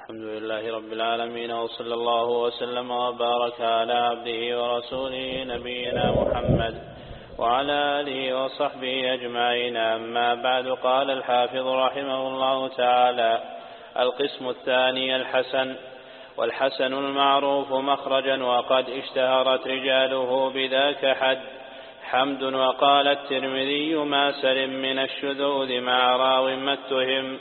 الحمد لله رب العالمين، وصلى الله وسلم وبارك على عبده ورسوله نبينا محمد وعلى آله وصحبه أجمعين. أما بعد، قال الحافظ رحمه الله تعالى: القسم الثاني الحسن. والحسن المعروف مخرجا وقد اشتهرت رجاله بذاك حد حمد. وقال الترمذي: ما سلم من الشذوذ مع راو ما اتهم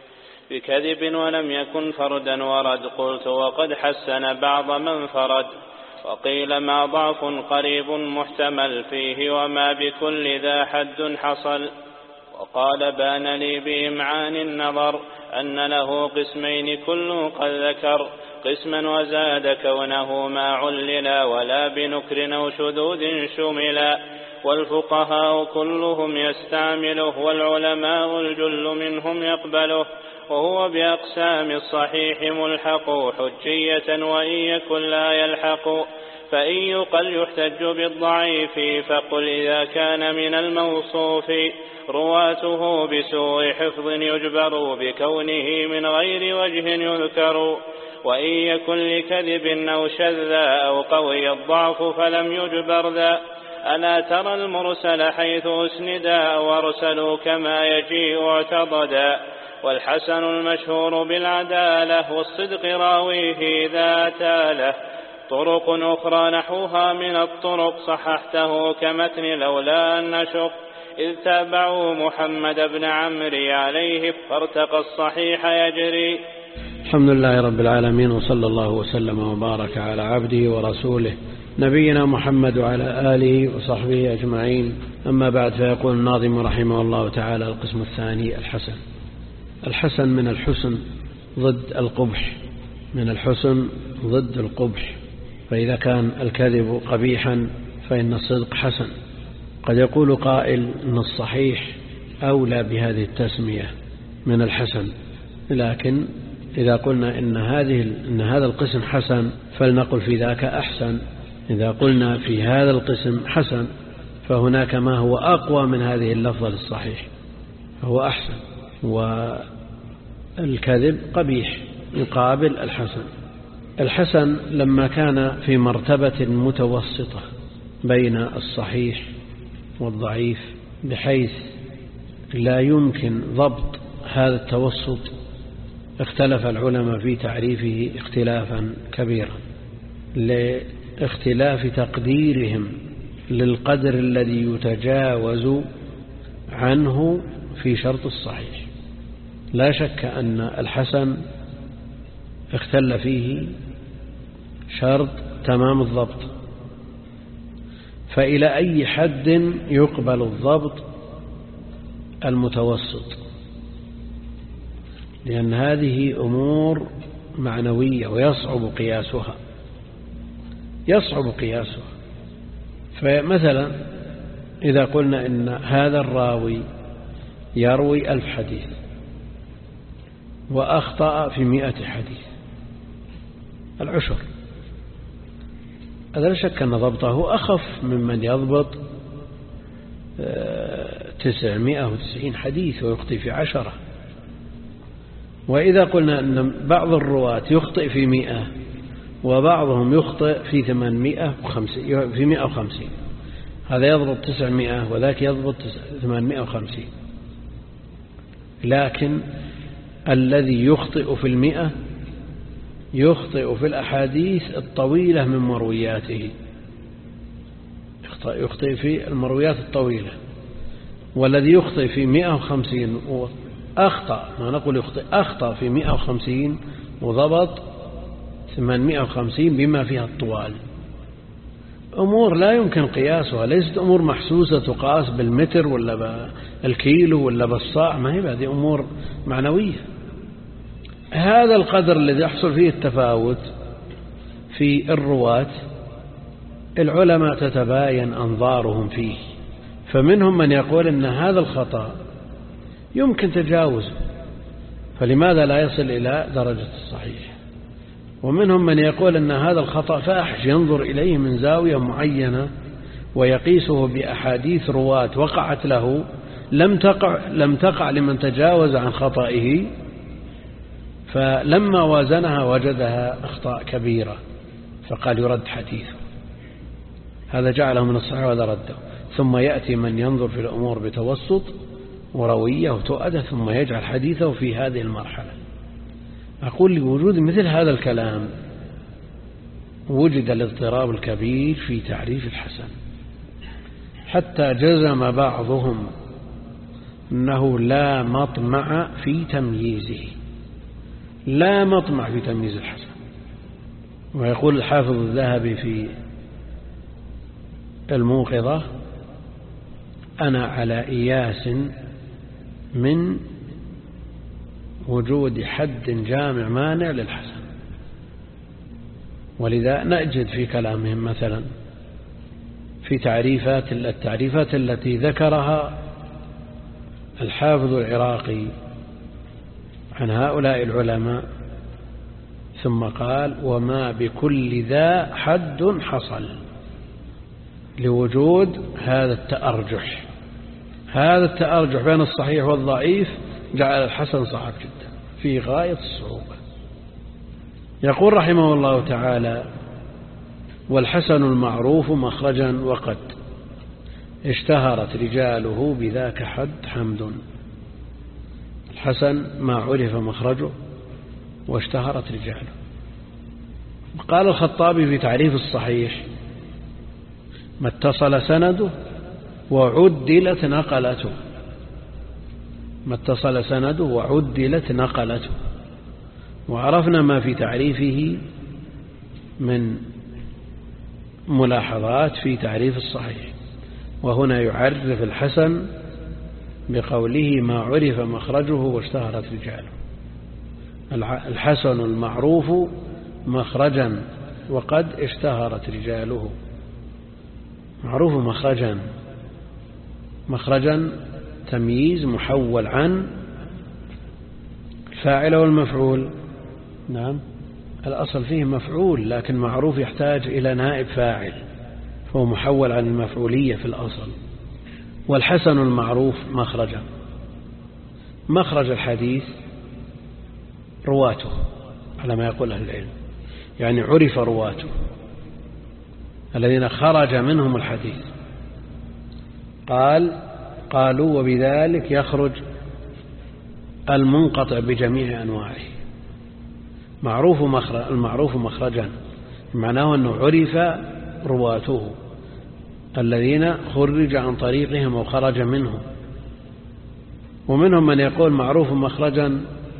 بكذب ولم يكن فردا ورد. قلت: وقد حسن بعض من فرد. وقيل: ما ضعف قريب محتمل فيه وما بكل ذا حد حصل. وقال: بان لي بإمعان النظر أن له قسمين كل قد ذكر قسما وزاد كونه ما عللا ولا بنكر أو شذوذ شملا. والفقهاء كلهم يستعمله والعلماء الجل منهم يقبله، وهو بأقسام الصحيح ملحق حجية وإن يكن لا يلحق. فإن يقل يحتج بالضعيف فقل إذا كان من الموصوف رواته بسوء حفظ يجبر بكونه من غير وجه يذكر. وإن يكن لكذب أو شذا أو قوي الضعف فلم يجبر ذا. ألا ترى المرسل حيث أسندا وارسلوا كما يجيء اعتضدا. والحسن المشهور بالعدالة والصدق راويه ذا تاله. طرق أخرى نحوها من الطرق صححته كمتن لولا أن نشق. إذ تابعوا محمد بن عمرو عليه فارتقى الصحيح يجري. الحمد لله رب العالمين، وصلى الله وسلم وبارك على عبده ورسوله نبينا محمد وعلى آله وصحبه أجمعين. أما بعد، فيقول الناظم رحمه الله تعالى: القسم الثاني الحسن. الحسن من الحسن ضد القبح، من الحسن ضد القبح. فإذا كان الكذب قبيحا فإن الصدق حسن. قد يقول قائل إن الصحيح أولى بهذه التسمية من الحسن، لكن إذا قلنا إن هذا القسم حسن فلنقل في ذاك أحسن. إذا قلنا في هذا القسم حسن فهناك ما هو أقوى من هذه اللفظة للصحيح فهو أحسن. والكذب قبيح يقابل الحسن. الحسن لما كان في مرتبة متوسطة بين الصحيح والضعيف بحيث لا يمكن ضبط هذا التوسط، اختلف العلماء في تعريفه اختلافا كبيرا لاختلاف تقديرهم للقدر الذي يتجاوز عنه في شرط الصحيح. لا شك أن الحسن اختل فيه شرط تمام الضبط. فإلى أي حد يقبل الضبط المتوسط؟ لأن هذه أمور معنوية ويصعب قياسها. فمثلا إذا قلنا إن هذا الراوي يروي 1000 حديث وأخطأ في 100 حديث، العشر، هذا لا شك أن ضبطه أخف ممن يضبط 990 حديث ويخطئ في 10. وإذا قلنا أن بعض الرواة يخطئ في 100 وبعضهم يخطئ في 150، هذا يضبط 900 وذاك يضبط 850. لكن الذي يخطئ في 100 يخطئ في الأحاديث الطويلة من مروياته، يخطئ في المرويات الطويلة. والذي يخطئ في 150 أخطأ، ما نقول يخطئ، أخطأ في 150 وضبط 850 بما فيها الطوال. أمور لا يمكن قياسها، ليست أمور محسوسة تقاس بالمتر ولا بالكيلو ولا بالصاع، ما هي هذه أمور معنوية. هذا القدر الذي يحصل فيه التفاوت في الرواة العلماء تتباين أنظارهم فيه. فمنهم من يقول إن هذا الخطأ يمكن تجاوزه فلماذا لا يصل إلى درجة الصحيح. ومنهم من يقول أن هذا الخطأ فاحش ينظر إليه من زاوية معينة ويقيسه بأحاديث رواة وقعت له لم تقع لمن تجاوز عن خطئه فلما وازنها وجدها أخطاء كبيرة فقال يرد حديثه. هذا جعله من الصحيح وهذا رده. ثم يأتي من ينظر في الأمور بتوسط وروية وتؤدة ثم يجعل حديثه في هذه المرحلة. أقول لوجود مثل هذا الكلام وجد الاضطراب الكبير في تعريف الحسن، حتى جزم بعضهم أنه لا مطمع في تمييزه، لا مطمع في تمييز الحسن. ويقول الحافظ الذهبي في الموقظة: أنا على إياس من وجود حد جامع مانع للحسن. ولذا نجد في كلامهم مثلا في التعريفات التي ذكرها الحافظ العراقي عن هؤلاء العلماء، ثم قال: وما بكل ذا حد حصل، لوجود هذا التأرجح. هذا التأرجح بين الصحيح والضعيف جعل الحسن صعب جدا في غاية الصعوبة. يقول رحمه الله تعالى: والحسن المعروف مخرجا وقد اشتهرت رجاله بذاك حد حمد. الحسن ما عرف مخرجه واشتهرت رجاله. قال الخطابي في تعريف الصحيح: ما اتصل سنده وعدلت نقلته. ما اتصل سنده وعدلت نقلته. وعرفنا ما في تعريفه من ملاحظات في تعريف الصحيح. وهنا يعرف الحسن بقوله: ما عرف مخرجه واشتهرت رجاله. الحسن المعروف مخرجا وقد اشتهرت رجاله. معروف مخرجا تمييز محول عن الفاعل والمفعول. نعم، الأصل فيه مفعول، لكن معروف يحتاج إلى نائب فاعل، فهو محول عن المفعولية في الأصل. والحسن المعروف مخرجا. مخرج الحديث رواته على ما يقول أهل العلم، يعني عرف رواته الذين خرج منهم الحديث. قالوا: وبذلك يخرج المنقطع بجميع أنواعه. المعروف مخرجا معناه أنه عرف رواته الذين خرج عن طريقهم وخرج منهم. ومنهم من يقول معروف مخرجا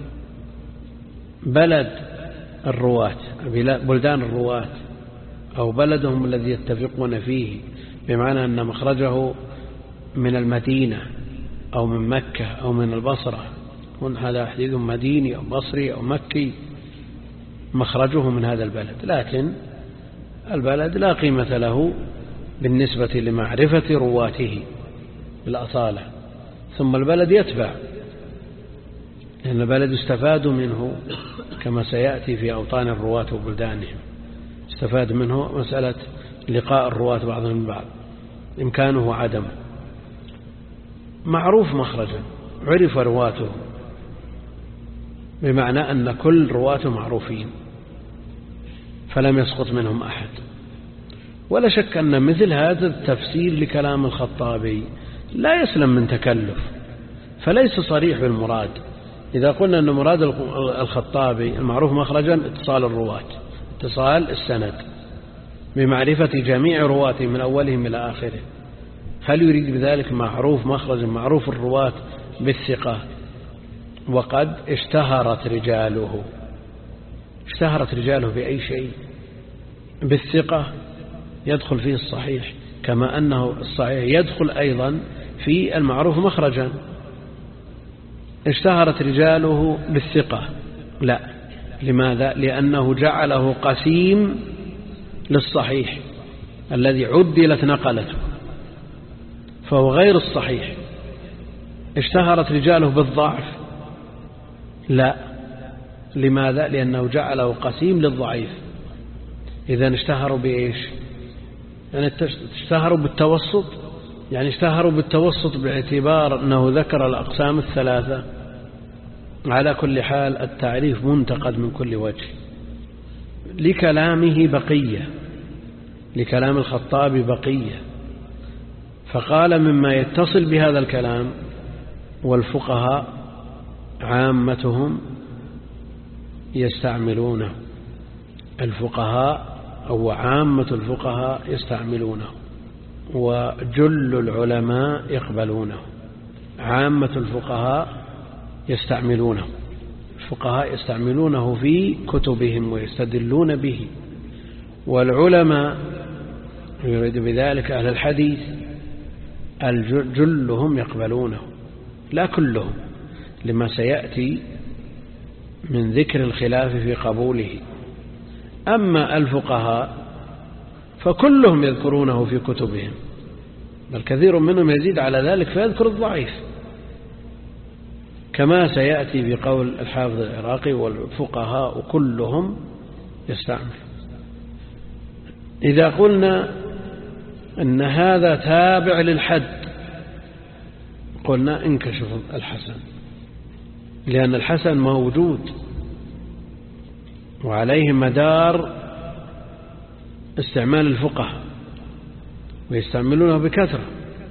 بلد الرواة، بلدان الرواة، أو بلدهم الذي يتفقون فيه، بمعنى أن مخرجه من المدينة أو من مكة أو من البصرة، هذا حديث مديني أو بصري أو مكي، مخرجه من هذا البلد. لكن البلد لا قيمة له بالنسبة لمعرفة رواته بالأصالة. ثم البلد يتبع، لأن البلد استفاد منه كما سيأتي في أوطان الرواة وبلدانهم. استفاد منه مسألة لقاء الرواة بعضهم من بعض، إمكانه وعدمه. معروف مخرجا عرف رواته، بمعنى أن كل رواته معروفين فلم يسقط منهم أحد. ولا شك أن مثل هذا التفسير لكلام الخطابي لا يسلم من تكلف، فليس صريح بالمراد. إذا قلنا أن مراد الخطابي المعروف مخرجا اتصال الرواة، اتصال السند بمعرفة جميع رواته من أولهم إلى آخره، هل يريد بذلك معروف مخرجا معروف الرواة بالثقة؟ وقد اشتهرت رجاله. اشتهرت رجاله بأي شيء؟ بالثقة يدخل فيه الصحيح، كما أنه الصحيح يدخل أيضا في المعروف مخرجا. اشتهرت رجاله بالثقة؟ لا. لماذا؟ لأنه جعله قسيم للصحيح الذي عدلت نقلته، فهو غير الصحيح. اشتهرت رجاله بالضعف؟ لا. لماذا؟ لأنه جعله قسيم للضعيف. إذن اشتهروا بإيش؟ يعني اشتهروا بالتوسط، يعني اشتهروا بالتوسط باعتبار أنه ذكر الأقسام الثلاثة، على كل حال التعريف منتقد من كل وجه، لكلامه بقية، لكلام الخطابي بقية، فقال مما يتصل بهذا الكلام: والفقهاء عامتهم يستعملونه، الفقهاء أو عامة الفقهاء يستعملونه، وجل العلماء يقبلونه. عامة الفقهاء يستعملونه، الفقهاء يستعملونه في كتبهم ويستدلون به، والعلماء يريد بذلك أهل الحديث جلهم يقبلونه، لا كلهم، لما سيأتي من ذكر الخلاف في قبوله. أما الفقهاء فكلهم يذكرونه في كتبهم، بل كثير منهم يزيد على ذلك فيذكر الضعيف، كما سيأتي بقول الحافظ العراقي: والفقهاء كلهم يستعمل. إذا قلنا أن هذا تابع للحد قلنا انكشف الحسن، لأن الحسن موجود وعليه مدار استعمال الفقهاء ويستعملونه بكثرة.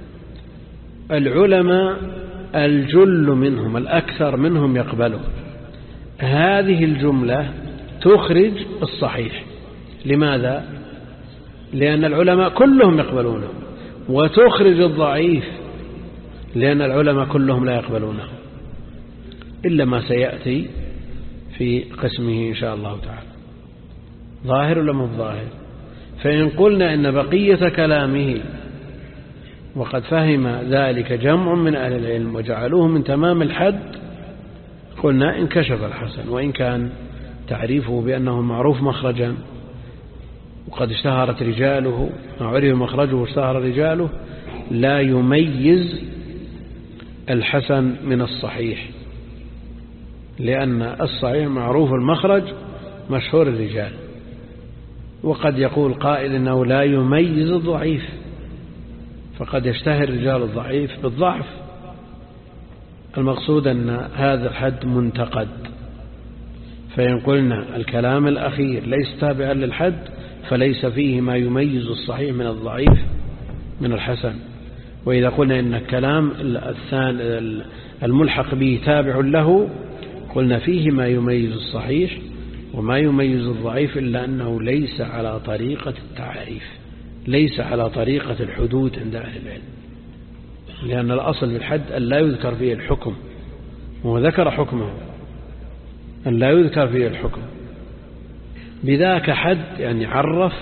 العلماء الجل منهم الأكثر منهم يقبله. هذه الجملة تخرج الصحيح. لماذا؟ لأن العلماء كلهم يقبلونه، وتخرج الضعيف لأن العلماء كلهم لا يقبلونه، إلا ما سيأتي في قسمه إن شاء الله تعالى. ظاهر ولا مو ظاهر؟ فإن قلنا إن بقية كلامه وقد فهم ذلك جمع من أهل العلم وجعلوه من تمام الحد، قلنا انكشف الحسن، وإن كان تعريفه بأنه معروف مخرجا وقد اشتهرت رجاله، عرف مخرجه واشتهر رجاله، لا يميز الحسن من الصحيح، لأن الصحيح معروف المخرج مشهور الرجال. وقد يقول قائل إنه لا يميز الضعيف، فقد يشتهر رجال الضعيف بالضعف. المقصود أن هذا الحد منتقد. فإن قلنا الكلام الأخير ليس تابعا للحد فليس فيه ما يميز الصحيح من الضعيف من الحسن. وإذا قلنا إن الكلام الثاني الملحق به تابع له قلنا فيه ما يميز الصحيح وما يميز الضعيف، إلا أنه ليس على طريقة التعريف، ليس على طريقة الحدود عند أهل العلم، لأن الأصل في الحد أن لا يذكر فيه الحكم، وذكر حكمه أن لا يذكر فيه الحكم. بذاك حد يعني عرف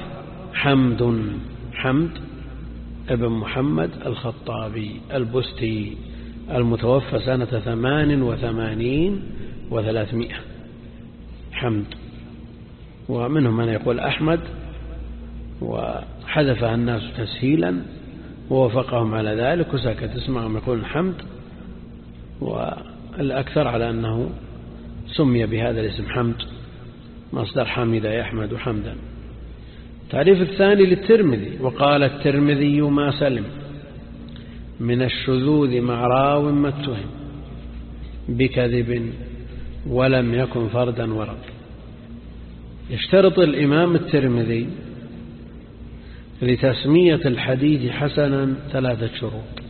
حمد ابن محمد الخطابي البستي المتوفى سنة 88 و300، حمد. ومنهم من يقول أحمد، وحذفها الناس تسهيلا ووافقهم على ذلك وسكت، اسمعهم يقولون حمد، والأكثر على أنه سمي بهذا الاسم حمد، مصدر حمد يحمد حمدا. تعريف الثاني للترمذي: وقال الترمذي ما سلم من الشذوذ مع راو ما اتهم بكذب ولم يكن فردا ورد. يشترط الإمام الترمذي لتسمية الحديث حسنا 3 شروط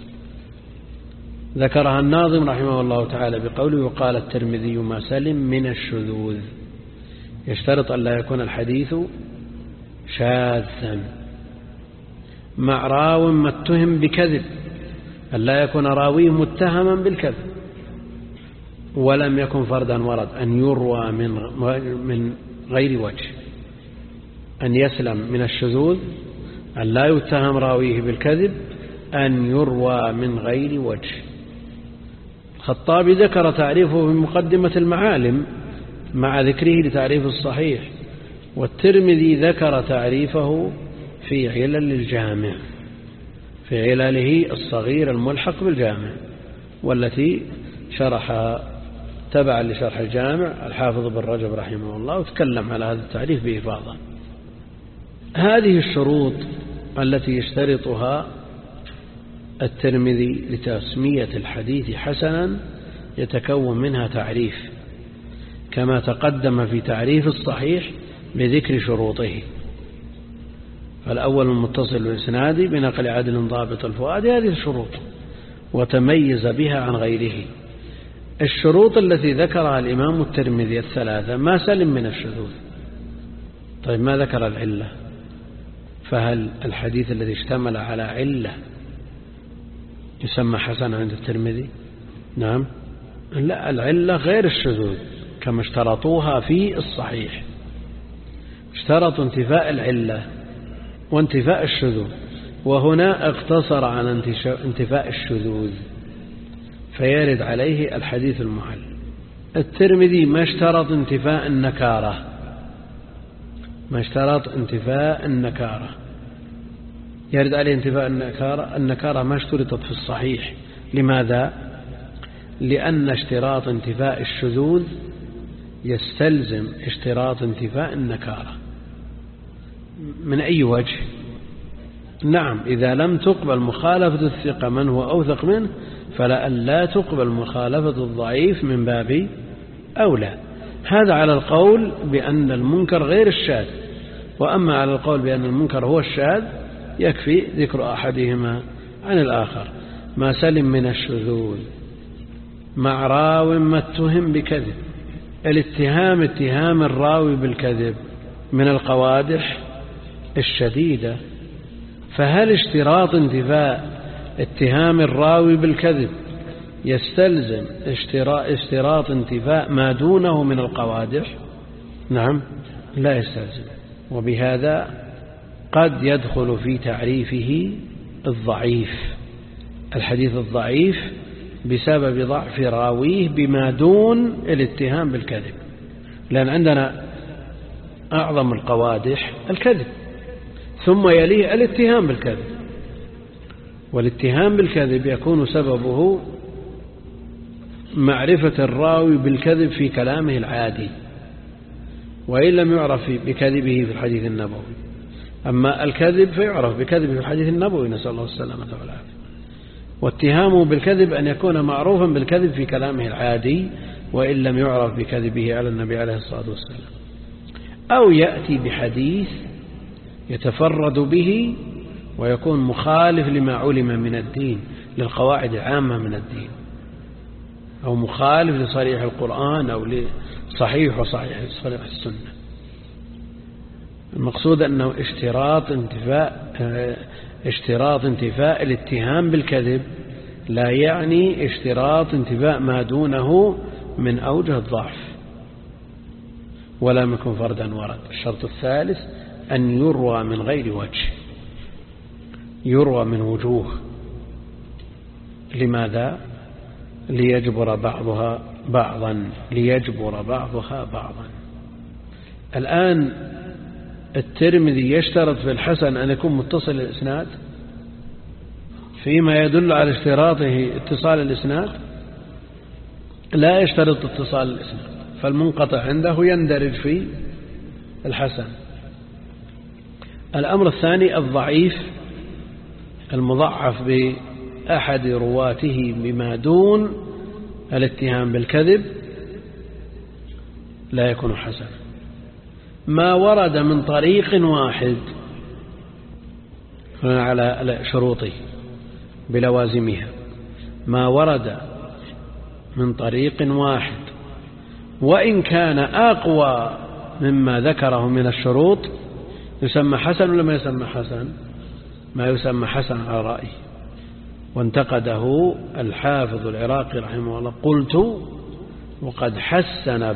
ذكرها الناظم رحمه الله تعالى بقوله: وقال الترمذي ما سلم من الشذوذ. يشترط أن لا يكون الحديث شاذا، مع راو ما اتهم بكذب، أن لا يكون راويه متهما بالكذب، ولم يكن فردا ورد، أن يروى من غير وجه، أن يسلم من الشذوذ، أن لا يتهم راويه بالكذب، أن يروى من غير وجه. الخطابي ذكر تعريفه في مقدمة المعالم مع ذكره لتعريف الصحيح، والترمذي ذكر تعريفه في علل الجامع، في علله الصغير الملحق بالجامع، والتي شرحها تبعا لشرح الجامع الحافظ بن رجب رحمه الله، وتكلم على هذا التعريف بإفاضة. هذه الشروط التي يشترطها الترمذي لتسمية الحديث حسنا يتكون منها تعريف، كما تقدم في تعريف الصحيح بذكر شروطه. فالأول المتصل الإسناد بنقل عدل ضابط الفؤاد، هذه الشروط، وتميز بها عن غيره. الشروط التي ذكرها الإمام الترمذي الثلاثة ما سلم من الشذوذ. طيب ما ذكر العلة؟ فهل الحديث الذي اشتمل على علة يسمى حسن عند الترمذي؟ نعم. لا، العلة غير الشذوذ كما اشترطوها في الصحيح. اشترطوا انتفاء العلة وانتفاء الشذوذ، وهنا اقتصر على انتفاء الشذوذ فيرد عليه الحديث المعل. الترمذي ما اشترط انتفاء النكارة، ما اشترط انتفاء النكارة، يرد عليه انتفاء النكارة. النكارة ما اشترطت في الصحيح. لماذا؟ لأن اشتراط انتفاء الشذوذ يستلزم اشتراط انتفاء النكارة. من أي وجه؟ نعم، إذا لم تقبل مخالفة الثقة من هو أوثق منه فلا تقبل مخالفة الضعيف من باب أولى. هذا على القول بأن المنكر غير الشاذ. وأما على القول بأن المنكر هو الشاذ يكفي ذكر أحدهما عن الآخر. ما سلم من الشذوذ مع راو ما اتهم بكذب. الاتهام اتهام الراوي بالكذب من القوادح الشديدة. فهل اشتراط انتفاء اتهام الراوي بالكذب يستلزم اشتراط انتفاء ما دونه من القوادح؟ نعم، لا يستلزم. وبهذا قد يدخل في تعريفه الضعيف، الحديث الضعيف بسبب ضعف راويه بما دون الاتهام بالكذب. لأن عندنا أعظم القوادح الكذب، ثم يليه الاتهام بالكذب. والاتهام بالكذب يكون سببه معرفة الراوي بالكذب في كلامه العادي، وإن لم يعرف بكذبه في الحديث النبوي. أما الكذب فيعرف بكذبه في الحديث النبوي، نسأل الله السلامة والعافية. واتهامه بالكذب أن يكون معروفا بالكذب في كلامه العادي وإن لم يعرف بكذبه على النبي عليه الصلاة والسلام. أو يأتي بحديث يتفرد به ويكون مخالف لما علم من الدين، للقواعد العامة من الدين، أو مخالف لصريح القرآن أو لصحيح وصحيح السنة. المقصود أنه اشتراط انتفاء الاتهام بالكذب لا يعني اشتراط انتفاء ما دونه من أوجه الضعف، ولا يكون فردا ورد. الشرط الثالث أن يروى من غير وجه، يروى من وجوه. لماذا؟ ليجبر بعضها بعضا. الآن الترمذي يشترط في الحسن أن يكون متصل الإسناد فيما يدل على اشتراطه اتصال الإسناد، لا يشترط اتصال الإسناد، فالمنقطع عنده يندرج في الحسن. الأمر الثاني الضعيف المضعف بأحد رواته بما دون الاتهام بالكذب لا يكون حسنا. ما ورد من طريق واحد على شروطه بلوازمها، ما ورد من طريق واحد وإن كان أقوى مما ذكره من الشروط يسمى حسن ولا ما يسمى حسن؟ ما يسمى حسن على رأيه. وانتقده الحافظ العراقي رحمه الله: قلت وقد حسن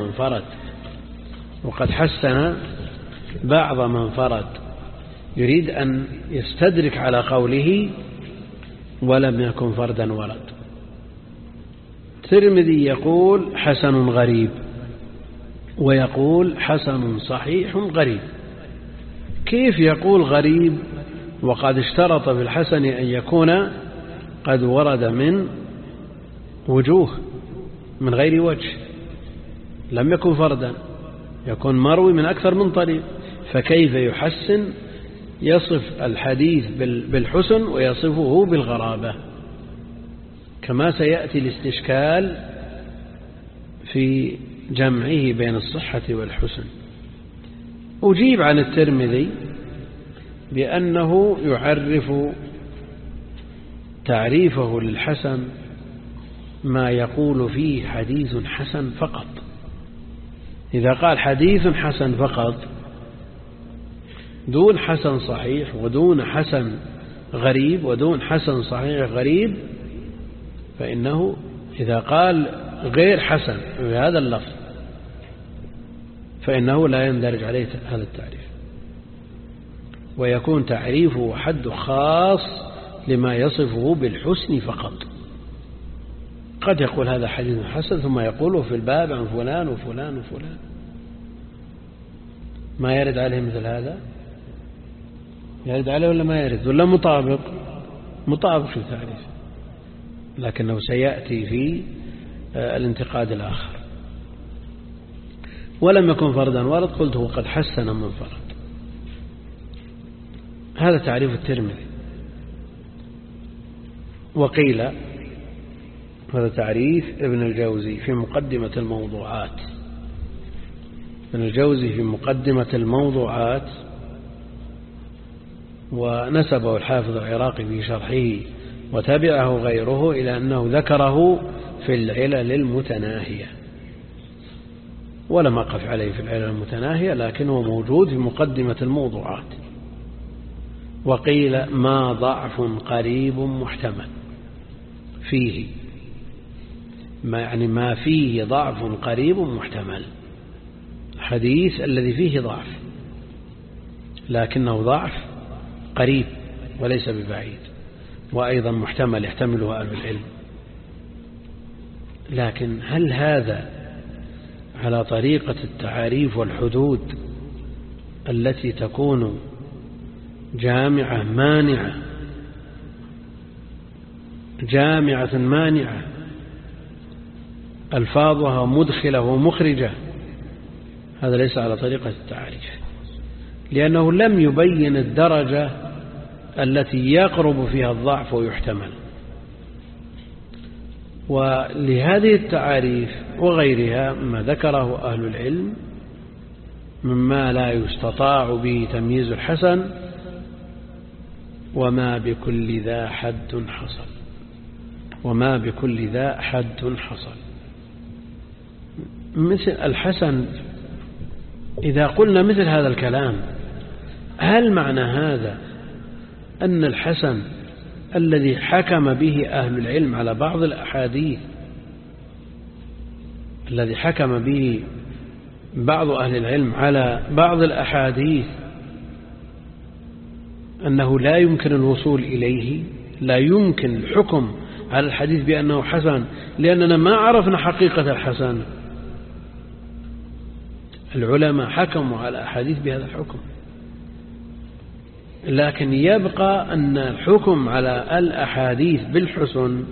بعض من فرد، يريد أن يستدرك على قوله ولم يكن فردا ورد. الترمذي يقول حسن غريب، ويقول حسن صحيح غريب. كيف يقول غريب وقد اشترط في الحسن أن يكون قد ورد من وجوه من غير وجه، لم يكن فردا، يكون مروي من أكثر من طريق، فكيف يصف الحديث بالحسن ويصفه بالغرابة؟ كما سيأتي الاستشكال في جمعه بين الصحة والحسن. أجيب عن الترمذي بأنه يعرف تعريفه للحسن ما يقول فيه حديث حسن فقط. إذا قال حديث حسن فقط دون حسن صحيح ودون حسن غريب ودون حسن صحيح غريب، فإنه إذا قال غير حسن بهذا اللفظ فإنه لا يندرج عليه هذا التعريف، ويكون تعريفه حد خاص لما يصفه بالحسن فقط. قد يقول هذا حديث حسن ثم يقوله في الباب عن فلان وفلان وفلان، ما يرد عليه مثل هذا؟ يرد عليه ولا ما يرد؟ ولا مطابق في التعريف، لكنه سيأتي في الانتقاد الآخر. ولم يكن فردا ورد قلته قد حسن من فرد. هذا تعريف الترمذي. وقيل هذا تعريف ابن الجوزي في مقدمة الموضوعات. ابن الجوزي في مقدمة الموضوعات، ونسبه الحافظ العراقي في شرحه وتبعه غيره إلى أنه ذكره في العلل المتناهية، ولم أقف عليه في العلل المتناهية، لكنه موجود في مقدمة الموضوعات. وقيل ما ضعف قريب محتمل فيه، ما فيه ضعف قريب محتمل، حديث الذي فيه ضعف لكنه ضعف قريب وليس ببعيد، وأيضا محتمل يحتمله أهل العلم. لكن هل هذا على طريقة التعاريف والحدود التي تكون جامعة مانعة ألفاظها مدخلة ومخرجة؟ هذا ليس على طريقة التعاريف، لأنه لم يبين الدرجة التي يقرب فيها الضعف ويحتمل. ولهذه التعاريف وغيرها ما ذكره أهل العلم مما لا يستطاع به تمييز الحسن، وما بكل ذا حد حصل، وما بكل ذا حد حصل. مثل الحسن، إذا قلنا مثل هذا الكلام هل معنى هذا أن الحسن الذي حكم به أهل العلم على بعض الأحاديث، الذي حكم به بعض أهل العلم على بعض الأحاديث أنه لا يمكن الوصول إليه، لا يمكن الحكم على الحديث بأنه حسن لأننا ما عرفنا حقيقة الحسن؟ العلماء حكموا على أحاديث بهذا الحكم، لكن يبقى أن الحكم على الأحاديث بالحسن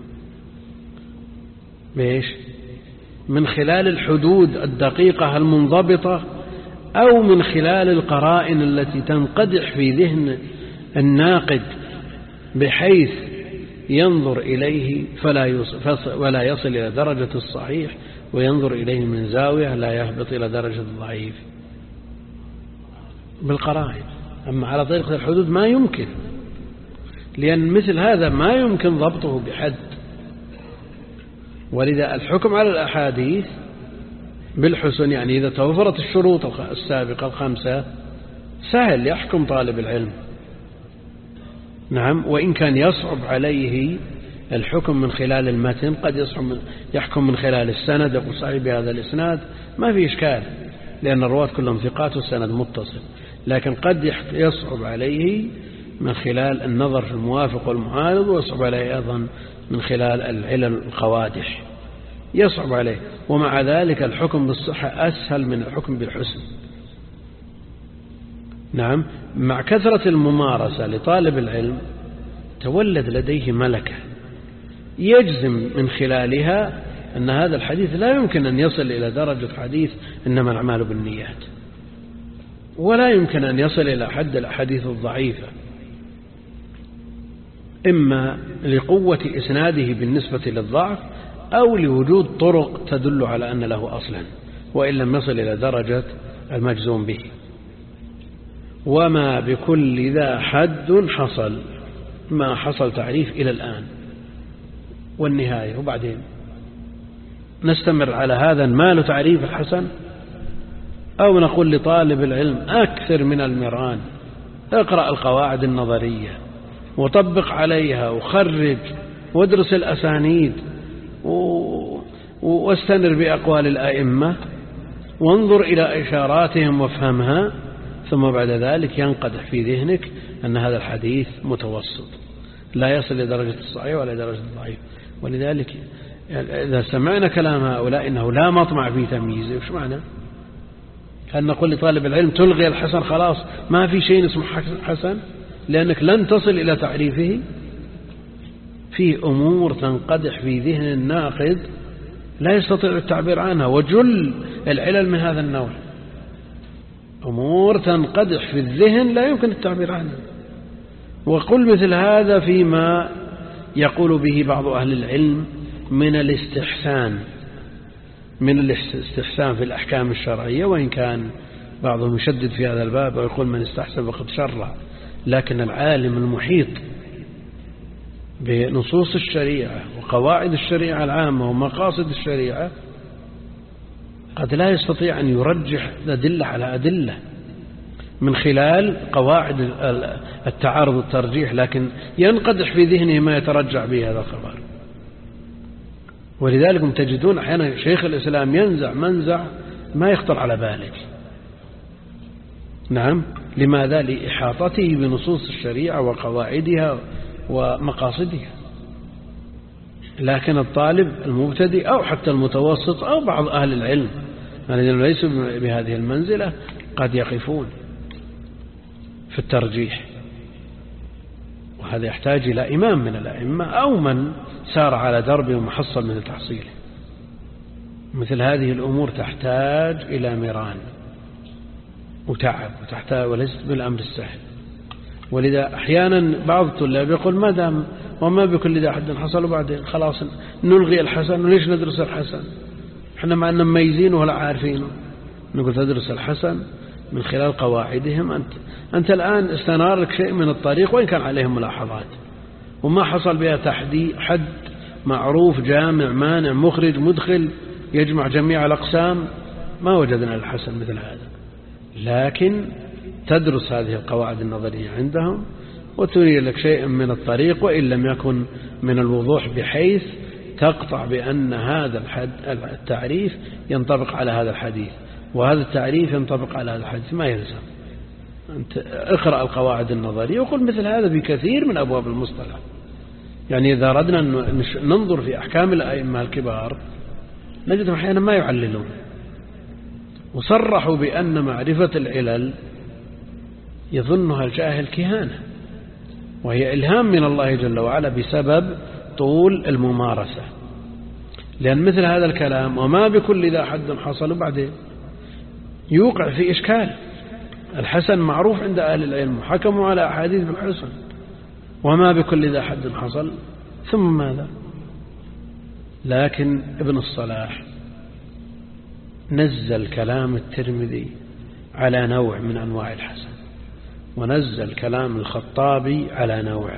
من خلال الحدود الدقيقة المنضبطة، أو من خلال القرائن التي تنقدح في ذهن الناقد بحيث ينظر إليه ولا يصل إلى درجة الصحيح، وينظر إليه من زاوية لا يهبط إلى درجة الضعيف بالقرائن. أما على طريقة الحدود ما يمكن، لأن مثل هذا ما يمكن ضبطه بحد. ولذا الحكم على الأحاديث بالحسن يعني إذا توفرت الشروط السابقة الخمسة سهل يحكم طالب العلم. نعم، وإن كان يصعب عليه الحكم من خلال المتن، قد يحكم من خلال السند، يقول صحيح بهذا الإسناد ما في إشكال لأن الرواة كلهم ثقات والسند متصل، لكن قد يصعب عليه من خلال النظر في الموافق والمعارض، ويصعب عليه أيضا من خلال العلل القوادح، يصعب عليه. ومع ذلك الحكم بالصحة أسهل من الحكم بالحسن. نعم، مع كثرة الممارسة لطالب العلم تولد لديه ملكة يجزم من خلالها أن هذا الحديث لا يمكن أن يصل إلى درجة حديث إنما الأعمال بالنيات، ولا يمكن أن يصل إلى حد الأحاديث الضعيفة، إما لقوة إسناده بالنسبة للضعف، أو لوجود طرق تدل على أن له أصلا وإن لم يصل إلى درجة المجزوم به. وما بكل ذا حد حصل، ما حصل تعريف إلى الآن والنهاية، وبعدين نستمر على هذا ما له تعريف الحسن، أو نقول لطالب العلم أكثر من المران، اقرأ القواعد النظرية وطبق عليها وخرج وادرس الأسانيد واستنر بأقوال الأئمة وانظر إلى إشاراتهم وافهمها، ثم بعد ذلك ينقدح في ذهنك أن هذا الحديث متوسط لا يصل لدرجة الصحيح ولا درجة الضعيف. ولذلك إذا سمعنا كلام هؤلاء إنه لا مطمع في تمييزه، وش معنى؟ هل نقول لطالب العلم تلغي الحسن خلاص ما في شيء اسمه حسن لأنك لن تصل إلى تعريفه؟ في أمور تنقدح في ذهن الناقد لا يستطيع التعبير عنها، وجل العلل من هذا النوع، أمور تنقدح في الذهن لا يمكن التعبير عنها. وقل مثل هذا فيما يقول به بعض أهل العلم من الاستحسان في الأحكام الشرعية، وإن كان بعضهم يشدد في هذا الباب ويقول من استحسن فقد شرع، لكن العالم المحيط بنصوص الشريعة وقواعد الشريعة العامة ومقاصد الشريعة قد لا يستطيع أن يرجح أدلة على أدلة من خلال قواعد التعارض والترجيح، لكن ينقدح في ذهنه ما يترجع به هذا الخبر. ولذلك تجدون أحيانا شيخ الإسلام ينزع منزع ما يخطر على بالك. نعم، لماذا؟ لإحاطته بنصوص الشريعة وقواعدها ومقاصدها. لكن الطالب المبتدئ أو حتى المتوسط أو بعض أهل العلم الذين ليسوا بهذه المنزلة قد يقفون في الترجيح، وهذا يحتاج إلى إمام من الأئمة أو من سار على دربه ومحصل من تحصيله. مثل هذه الأمور تحتاج إلى مران وتعب وتحتاج، وليست بالأمر السهل. ولذا أحيانا بعض الطلاب يقول ما دام وما بكل ذا حد حصل وبعدين خلاص نلغي الحسن، وليش ندرس الحسن؟ احنا مع أننا مميزينه ولا عارفينه. نقول تدرس الحسن من خلال قواعدهم. أنت الآن استنار لك شيء من الطريق وإن كان عليهم ملاحظات، وما حصل بها حد معروف جامع مانع مخرج مدخل يجمع جميع الأقسام، ما وجدنا الحسن مثل هذا. لكن تدرس هذه القواعد النظرية عندهم وتري لك شيء من الطريق وإن لم يكن من الوضوح، بحيث تقطع بأن هذا التعريف ينطبق على هذا الحديث وهذا التعريف ينطبق على هذا الحديث. ما يلزم. أنت اقرأ القواعد النظرية وقل مثل هذا بكثير من أبواب المصطلح. يعني إذا أردنا أن ننظر في أحكام الأئمة الكبار نجدهم أحيانا ما يعللون، وصرحوا بأن معرفة العلل يظنها الجاهل كهانة، وهي إلهام من الله جل وعلا بسبب طول الممارسة. لأن مثل هذا الكلام وما بكل ذا حد حصل وبعدين يوقع في إشكال. الحسن معروف عند أهل العلم، حكموا على أحاديث بالحسن، وما بكل ذا حد حصل ثم ماذا؟ لكن ابن الصلاح نزل كلام الترمذي على نوع من أنواع الحسن، ونزل كلام الخطابي على نوع،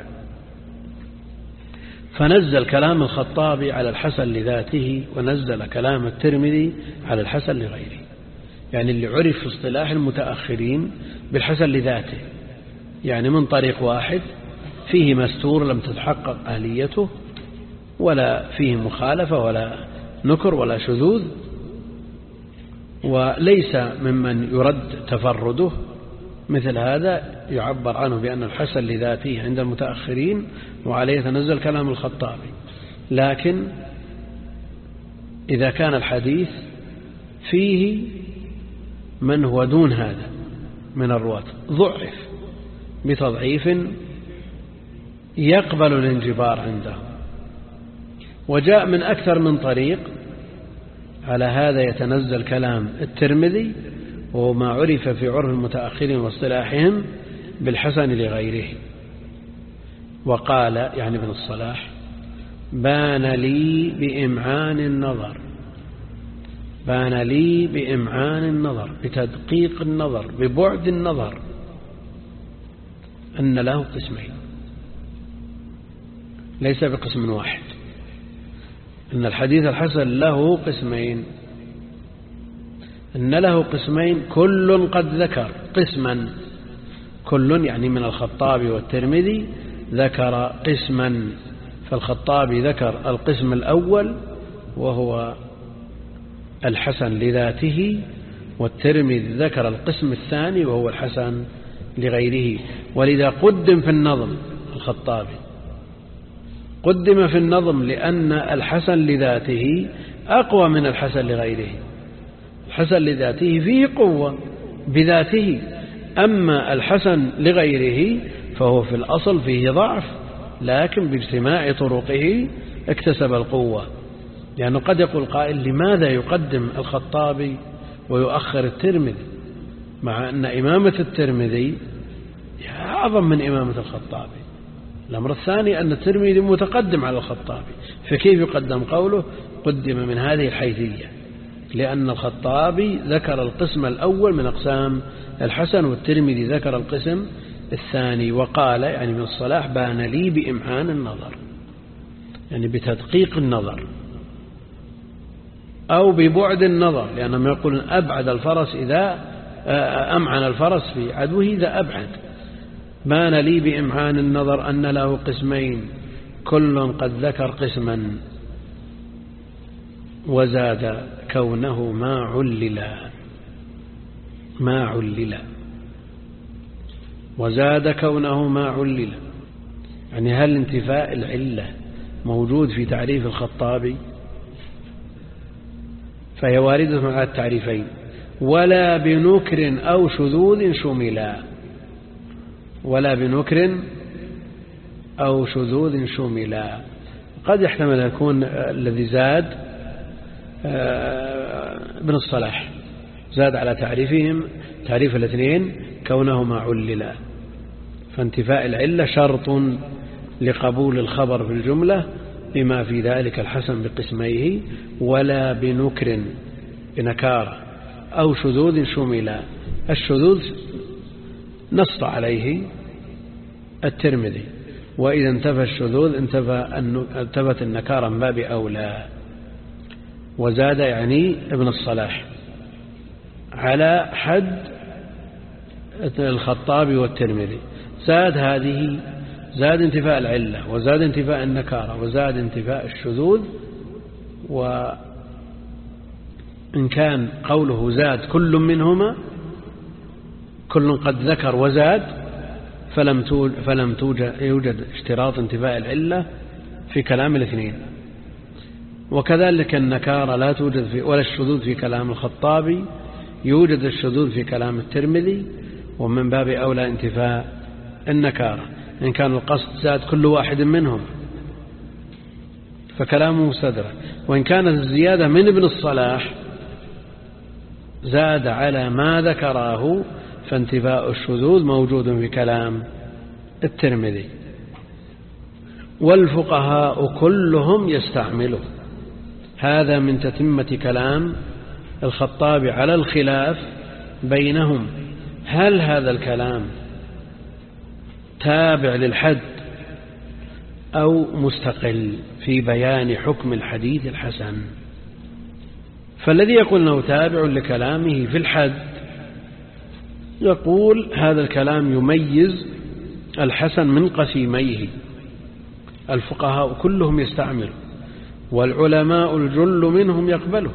فنزل كلام الخطابي على الحسن لذاته ونزل كلام الترمذي على الحسن لغيره. يعني اللي عرف في اصطلاح المتأخرين بالحسن لذاته، يعني من طريق واحد فيه مستور لم تتحقق أهليته ولا فيه مخالفة ولا نكر ولا شذوذ، وليس ممن يرد تفرده. مثل هذا يعبر عنه بأن الحسن لذاته عند المتأخرين، وعليه تنزل كلام الخطابي. لكن إذا كان الحديث فيه من هو دون هذا من الرواة ضعف بتضعيف يقبل الانجبار عنده، وجاء من أكثر من طريق، على هذا يتنزل كلام الترمذي وما عرف في عرف المتأخرين واصطلاحهم بالحسن لغيره. وقال يعني ابن الصلاح بان لي بإمعان النظر، بان لي بإمعان النظر، بتدقيق النظر، ببعد النظر، أن له قسمين، ليس بقسم واحد، أن الحديث الحسن له قسمين، أن له قسمين، كل قد ذكر قسما، كل يعني من الخطابي والترمذي ذكر قسما، فالخطابي ذكر القسم الأول وهو الحسن لذاته، والترمذي ذكر القسم الثاني وهو الحسن لغيره. ولذا قدم في النظم الخطابي، قدم في النظم لأن الحسن لذاته أقوى من الحسن لغيره، الحسن لذاته فيه قوة بذاته، أما الحسن لغيره فهو في الأصل فيه ضعف، لكن باجتماع طرقه اكتسب القوة. يعني قد يقول قائل لماذا يقدم الخطابي ويؤخر الترمذي، مع أن إمامة الترمذي أعظم من إمامة الخطابي. الأمر الثاني أن الترمذي متقدم على الخطابي، فكيف يقدم قوله قدم من هذه الحيثية؟ لأن الخطابي ذكر القسم الأول من أقسام الحسن، والترمذي ذكر القسم الثاني، وقال يعني من الصلاح بان لي بإمعان النظر، يعني بتدقيق النظر أو ببعد النظر، لأنهم يقولون أبعد الفرس إذا أمعن الفرس في عدوه إذا أبعد. بان لي بإمعان النظر أن له قسمين، كل قد ذكر قسما، وزاد كونه ما علل، وزاد كونه ما علل. يعني هل انتفاء العلة موجود في تعريف الخطابي؟ فهي واردة على التعريفين، ولا بنكر أو شذوذ شملا، ولا بنكر أو شذوذ شملا. قد يحتمل أن يكون الذي زاد ابن الصلاح زاد على تعريفهم، تعريف الاثنين كونهما عللا، فانتفاء العلة شرط لقبول الخبر في الجملة بما في ذلك الحسن بقسميه، ولا بنكر بنكارة أو شذوذ شملا. الشذوذ نص عليه الترمذي، وإذا انتفى الشذوذ انتفت النكارة من باب أولى. وزاد يعني ابن الصلاح على حد الخطابي والترمذي، زاد هذه، زاد انتفاء العلة، وزاد انتفاء النكارة، وزاد انتفاء الشذوذ. وإن كان قوله زاد كل منهما، كل قد ذكر وزاد، فلم يوجد اشتراط انتفاء العلة في كلام الاثنين. وكذلك النكارة لا توجد في، ولا الشذوذ في كلام الخطابي، يوجد الشذوذ في كلام الترمذي، ومن باب أولى انتفاء النكارة. إن كان القصد زاد كل واحد منهم فكلامه مستدرك، وإن كانت الزيادة من ابن الصلاح زاد على ما ذكراه فانتفاء الشذوذ موجود في كلام الترمذي. والفقهاء كلهم يستعمله، هذا من تتمة كلام الخطابي على الخلاف بينهم، هل هذا الكلام تابع للحد أو مستقل في بيان حكم الحديث الحسن. فالذي يقول أنه تابع لكلامه في الحد يقول هذا الكلام يميز الحسن من قسيميه، الفقهاء كلهم يستعمله، والعلماء الجل منهم يقبله،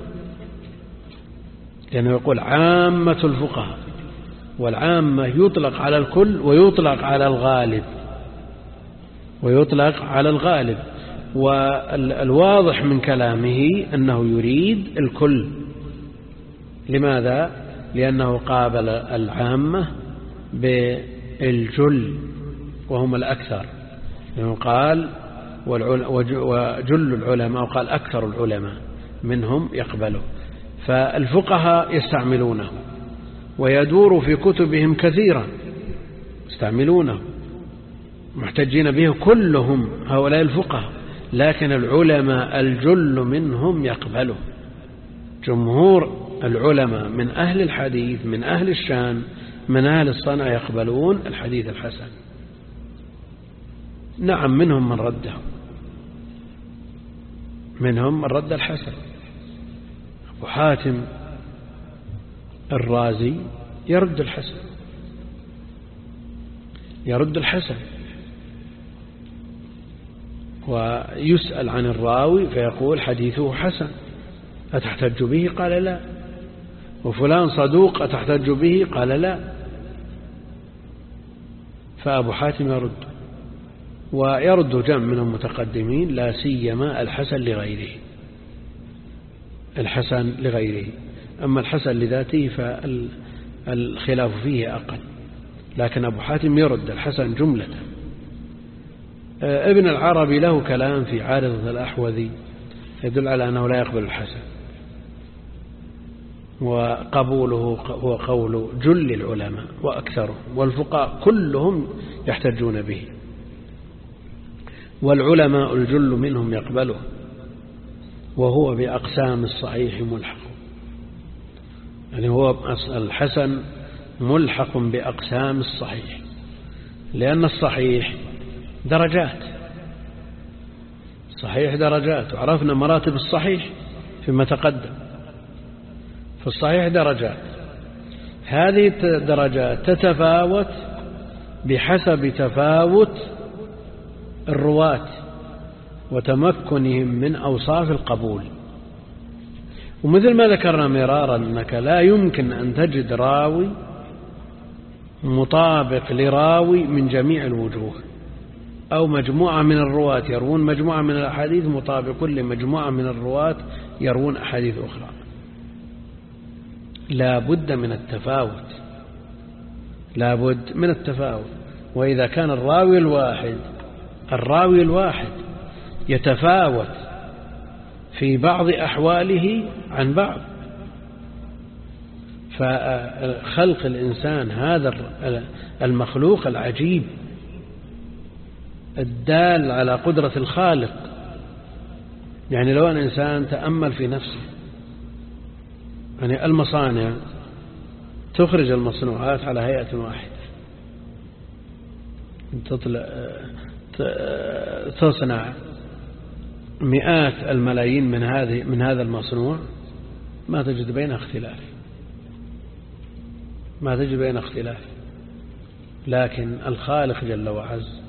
لأنه يقول عامة الفقهاء، والعامة يطلق على الكل ويطلق على الغالب، ويطلق على الغالب. والواضح من كلامه أنه يريد الكل. لماذا؟ لأنه قابل العامة بالجل وهم الأكثر، لأنه قال وجل العلماء، وقال أكثر العلماء منهم يقبله. فالفقهاء يستعملونه ويدور في كتبهم كثيرا، يستعملونه محتجين به كلهم هؤلاء الفقهاء، لكن العلماء الجل منهم يقبله. جمهور العلماء من أهل الحديث من أهل الشان من أهل الصنعة يقبلون الحديث الحسن. نعم منهم من رده، منهم من رد الحسن. أبو حاتم الرازي يرد الحسن، يرد الحسن، ويسأل عن الراوي فيقول حديثه حسن أتحتج به؟ قال لا. وفلان صدوق أتحتج به؟ قال لا. فأبو حاتم يرد، ويرد جمع من المتقدمين لا سيما الحسن لغيره، الحسن لغيره. أما الحسن لذاته فالخلاف فيه أقل، لكن أبو حاتم يرد الحسن جملة. ابن العربي له كلام في عارضة الأحوذي يدل على أنه لا يقبل الحسن، وقبوله هو قول جل العلماء وأكثرهم، والفقهاء كلهم يحتجون به، والعلماء الجل منهم يقبله، وهو بأقسام الصحيح ملحق. يعني هو الحسن ملحق بأقسام الصحيح، لأن الصحيح درجات، صحيح درجات، وعرفنا مراتب الصحيح فيما تقدم. فالصحيح درجات، هذه الدرجات تتفاوت بحسب تفاوت الرواة وتمكنهم من أوصاف القبول. ومثل ما ذكرنا مرارا أنك لا يمكن أن تجد راوي مطابق لراوي من جميع الوجوه، أو مجموعة من الرواة يروون مجموعة من الأحاديث مطابق لمجموعة من الرواة يروون أحاديث أخرى. لا بد من التفاوت، لا بد من التفاوت. وإذا كان الراوي الواحد يتفاوت في بعض أحواله عن بعض، فخلق الإنسان هذا المخلوق العجيب الدال على قدرة الخالق. يعني لو أن إنسان تأمل في نفسه، يعني المصانع تخرج المصنوعات على هيئة واحدة، تصنع مئات الملايين من هذا المصنوع، ما تجد بين اختلاف، ما تجد بين اختلاف. لكن الخالق جل وعز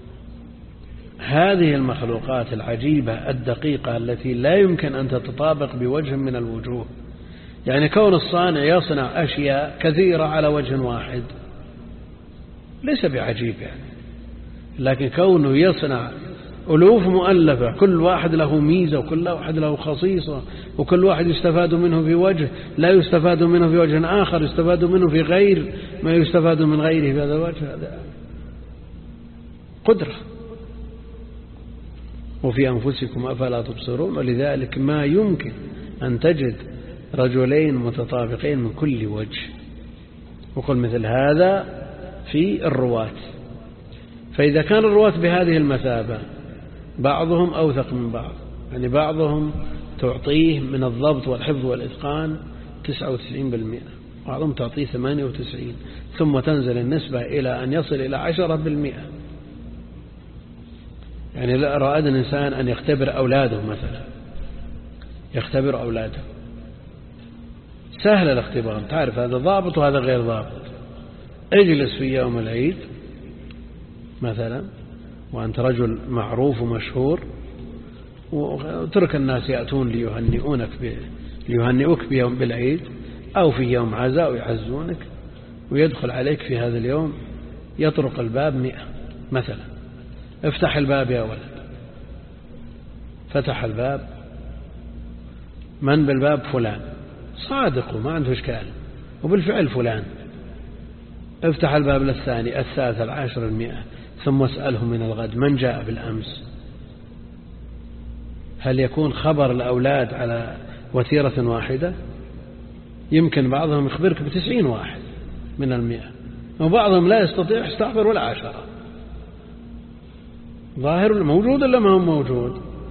هذه المخلوقات العجيبة الدقيقة التي لا يمكن أن تتطابق بوجه من الوجوه. يعني كون الصانع يصنع أشياء كثيرة على وجه واحد ليس بعجيب يعني، لكن كونه يصنع ألوف مؤلفة كل واحد له ميزة وكل واحد له خصيصة، وكل واحد يستفاد منه في وجه لا يستفاد منه في وجه آخر، يستفاد منه في غير ما يستفاد من غيره في هذا الوجه، هذا قدرة. وفي أنفسكم أفلا تبصرون. ولذلك ما يمكن أن تجد رجلين متطابقين من كل وجه، وقل مثل هذا في الرواة. فإذا كان الرواة بهذه المثابة بعضهم أوثق من بعض، يعني بعضهم تعطيه من الضبط والحفظ والإتقان 99%، بعضهم تعطيه 98، ثم تنزل النسبة إلى أن يصل إلى 10%. يعني لا أراد الإنسان أن يختبر أولاده مثلا، يختبر أولاده، سهل الاختبار، تعرف هذا ضابط وهذا غير ضابط. اجلس في يوم العيد مثلا وأنت رجل معروف ومشهور، وترك الناس يأتون ليهنئوك بيوم بالعيد أو في يوم عزاء ويعزونك، ويدخل عليك في هذا اليوم يطرق الباب 100 مثلا. افتح الباب يا ولد. فتح الباب، من بالباب؟ فلان، صادق وما عنده إشكال، وبالفعل فلان. افتح الباب للثاني، الثالث، 10، 100، ثم اسأله من الغد من جاء بالأمس. هل يكون خبر الأولاد على وتيرة واحدة؟ يمكن بعضهم يخبرك ب90 واحد من 100، وبعضهم لا يستطيع يستحضر ولا 10. ظاهر موجود ولا ما هو موجود؟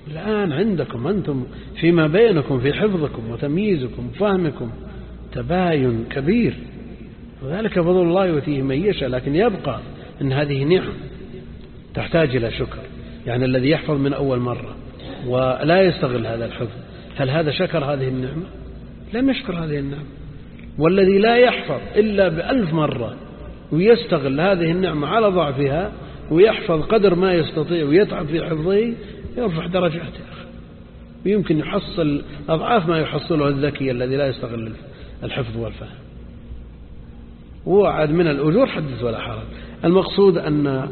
الآن عندكم أنتم فيما بينكم في حفظكم وتمييزكم وفهمكم تباين كبير، وذلك فضل الله يؤتيه من يشاء، لكن يبقى أن هذه نعم تحتاج إلى شكر. يعني الذي يحفظ من أول مرة ولا يستغل هذا الحفظ، هل هذا شكر هذه النعمة؟ لم يشكر هذه النعمة. والذي لا يحفظ إلا ب1000 مرة ويستغل هذه النعمة على ضعفها ويحفظ قدر ما يستطيع ويتعب في حفظه يرفع درجاته، ويمكن يحصل أضعاف ما يحصله الذكي الذي لا يستغل الحفظ والفهم، وعد من الأجور حدث ولا حرج. المقصود أن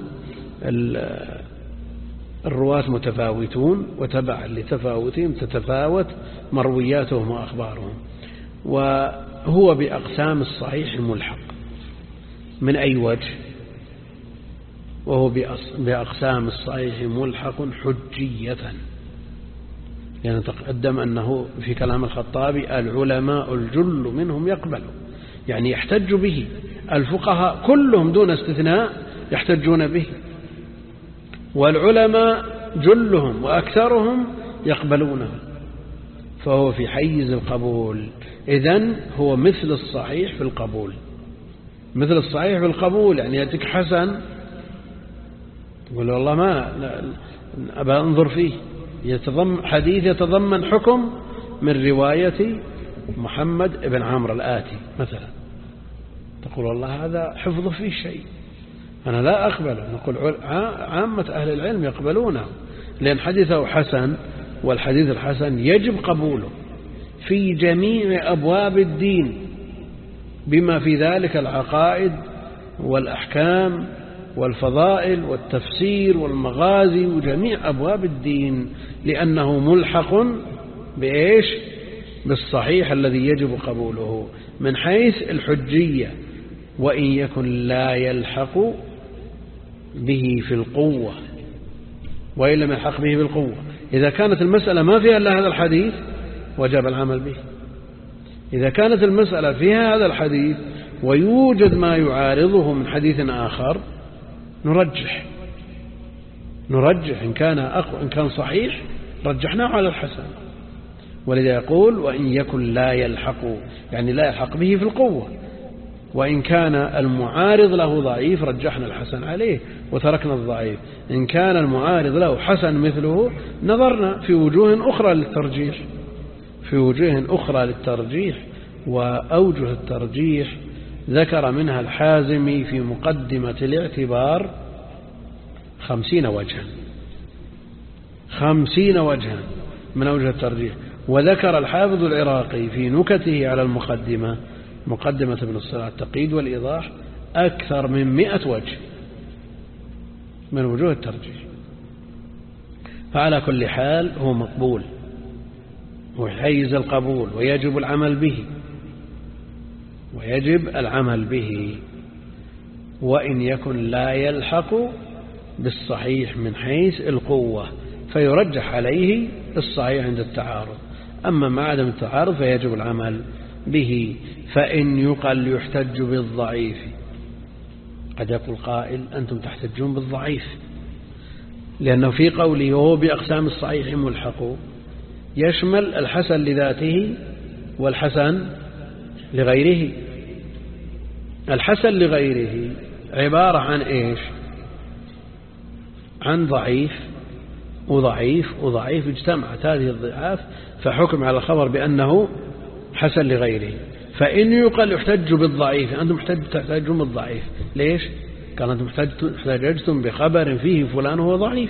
الرواة متفاوتون، وتبعا لتفاوتهم تتفاوت مروياتهم وأخبارهم. وهو بأقسام الصحيح الملحق. من أي وجه؟ وهو بأقسام الصحيح ملحق حجية، يعني تقدم أنه في كلام الخطابي العلماء الجل منهم يقبلوا، يعني يحتج به الفقهاء كلهم دون استثناء يحتجون به، والعلماء جلهم وأكثرهم يقبلونه، فهو في حيز القبول. إذن هو مثل الصحيح في القبول، مثل الصحيح في القبول. يعني يأتيك حسن تقول والله ما أبى أنظر فيه، حديث يتضمن حكم من رواية محمد بن عمرو الآتي مثلا، تقول والله هذا حفظه فيه شيء أنا لا أقبله. نقول عامة أهل العلم يقبلونه، لأن حديثه حسن، والحديث الحسن يجب قبوله في جميع أبواب الدين بما في ذلك العقائد والأحكام والفضائل والتفسير والمغازي وجميع أبواب الدين، لأنه ملحق بإيش؟ بالصحيح الذي يجب قبوله من حيث الحجية، وإن يكن لا يلحق به في القوة، وإن لم يلحق به بالقوة. إذا كانت المسألة ما فيها إلا هذا الحديث وجب العمل به. إذا كانت المسألة فيها هذا الحديث ويوجد ما يعارضه من حديث آخر نرجح إن كان صحيح رجحناه على الحسن. ولذا يقول وإن يكن لا يلحق، يعني لا يلحق به في القوة، وإن كان المعارض له ضعيف رجحنا الحسن عليه وتركنا الضعيف. إن كان المعارض له حسن مثله نظرنا في وجوه أخرى للترجيح، وأوجه الترجيح ذكر منها الحازمي في مقدمة الاعتبار 50 وجها من أوجه الترجيح، وذكر الحافظ العراقي في نكته على مقدمة ابن الصلاح التقييد والإيضاح أكثر من 100 وجه من وجوه الترجيح. فعلى كل حال هو مقبول ويحيز القبول ويجب العمل به، وإن يكن لا يلحق بالصحيح من حيث القوة فيرجح عليه الصحيح عند التعارض، أما مع عدم التعارض فيجب العمل به. فإن يقل يحتج بالضعيف. قد يقول قائل أنتم تحتجون بالضعيف، لأنه في قوله وهو بأقسام الصحيح ملحق يشمل الحسن لذاته والحسن لغيره. الحسن لغيره عبارة عن إيش؟ عن ضعيف وضعيف اجتمعت هذه الضعاف فحكم على الخبر بأنه حسن لغيره. فإن يقال يحتج بالضعيف، أنتم تحتجون بالضعيف ليش؟ قال أنتم احتجتم بخبر فيه فلان هو ضعيف،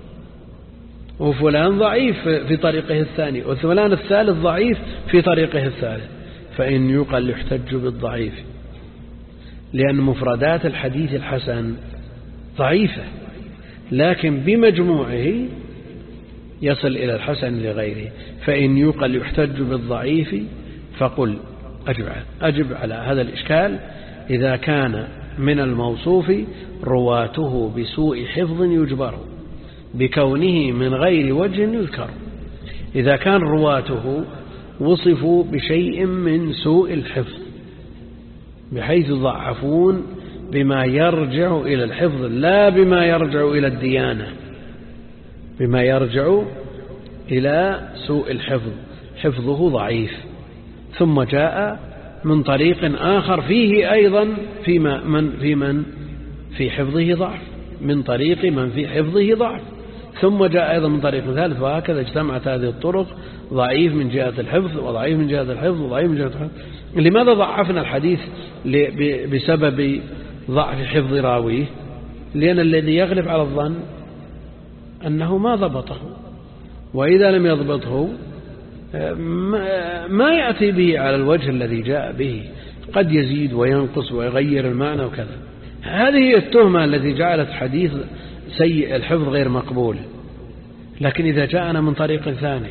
وفلان ضعيف في طريقه الثاني، وفلان الثالث ضعيف في طريقه الثالث. فإن يقال يحتج بالضعيف لأن مفردات الحديث الحسن ضعيفة، لكن بمجموعه يصل إلى الحسن لغيره. فإن يقال يحتج بالضعيف فقل أجب على هذا الإشكال إذا كان من الموصوف رواته بسوء حفظ يجبر بكونه من غير وجه يذكر. إذا كان رواته وصفوا بشيء من سوء الحفظ بحيث ضعفون بما يرجع إلى الحفظ لا بما يرجع إلى الديانة، بما يرجع إلى سوء الحفظ، حفظه ضعيف، ثم جاء من طريق آخر فيه أيضا من في حفظه ضعف، من طريق من في حفظه ضعف، ثم جاء أيضا من طريق ثالث، وهكذا اجتمعت هذه الطرق، ضعيف من جهة الحفظ وضعيف من جهة الحفظ وضعيف من جهة الحفظ. لماذا ضعفنا الحديث؟ بسبب ضعف حفظ راويه، لأن الذي يغلب على الظن أنه ما ضبطه، وإذا لم يضبطه ما يأتي به على الوجه الذي جاء به، قد يزيد وينقص ويغير المعنى وكذا. هذه هي التهمة التي جعلت حديث سيء الحفظ غير مقبول. لكن إذا جاءنا من طريق ثاني،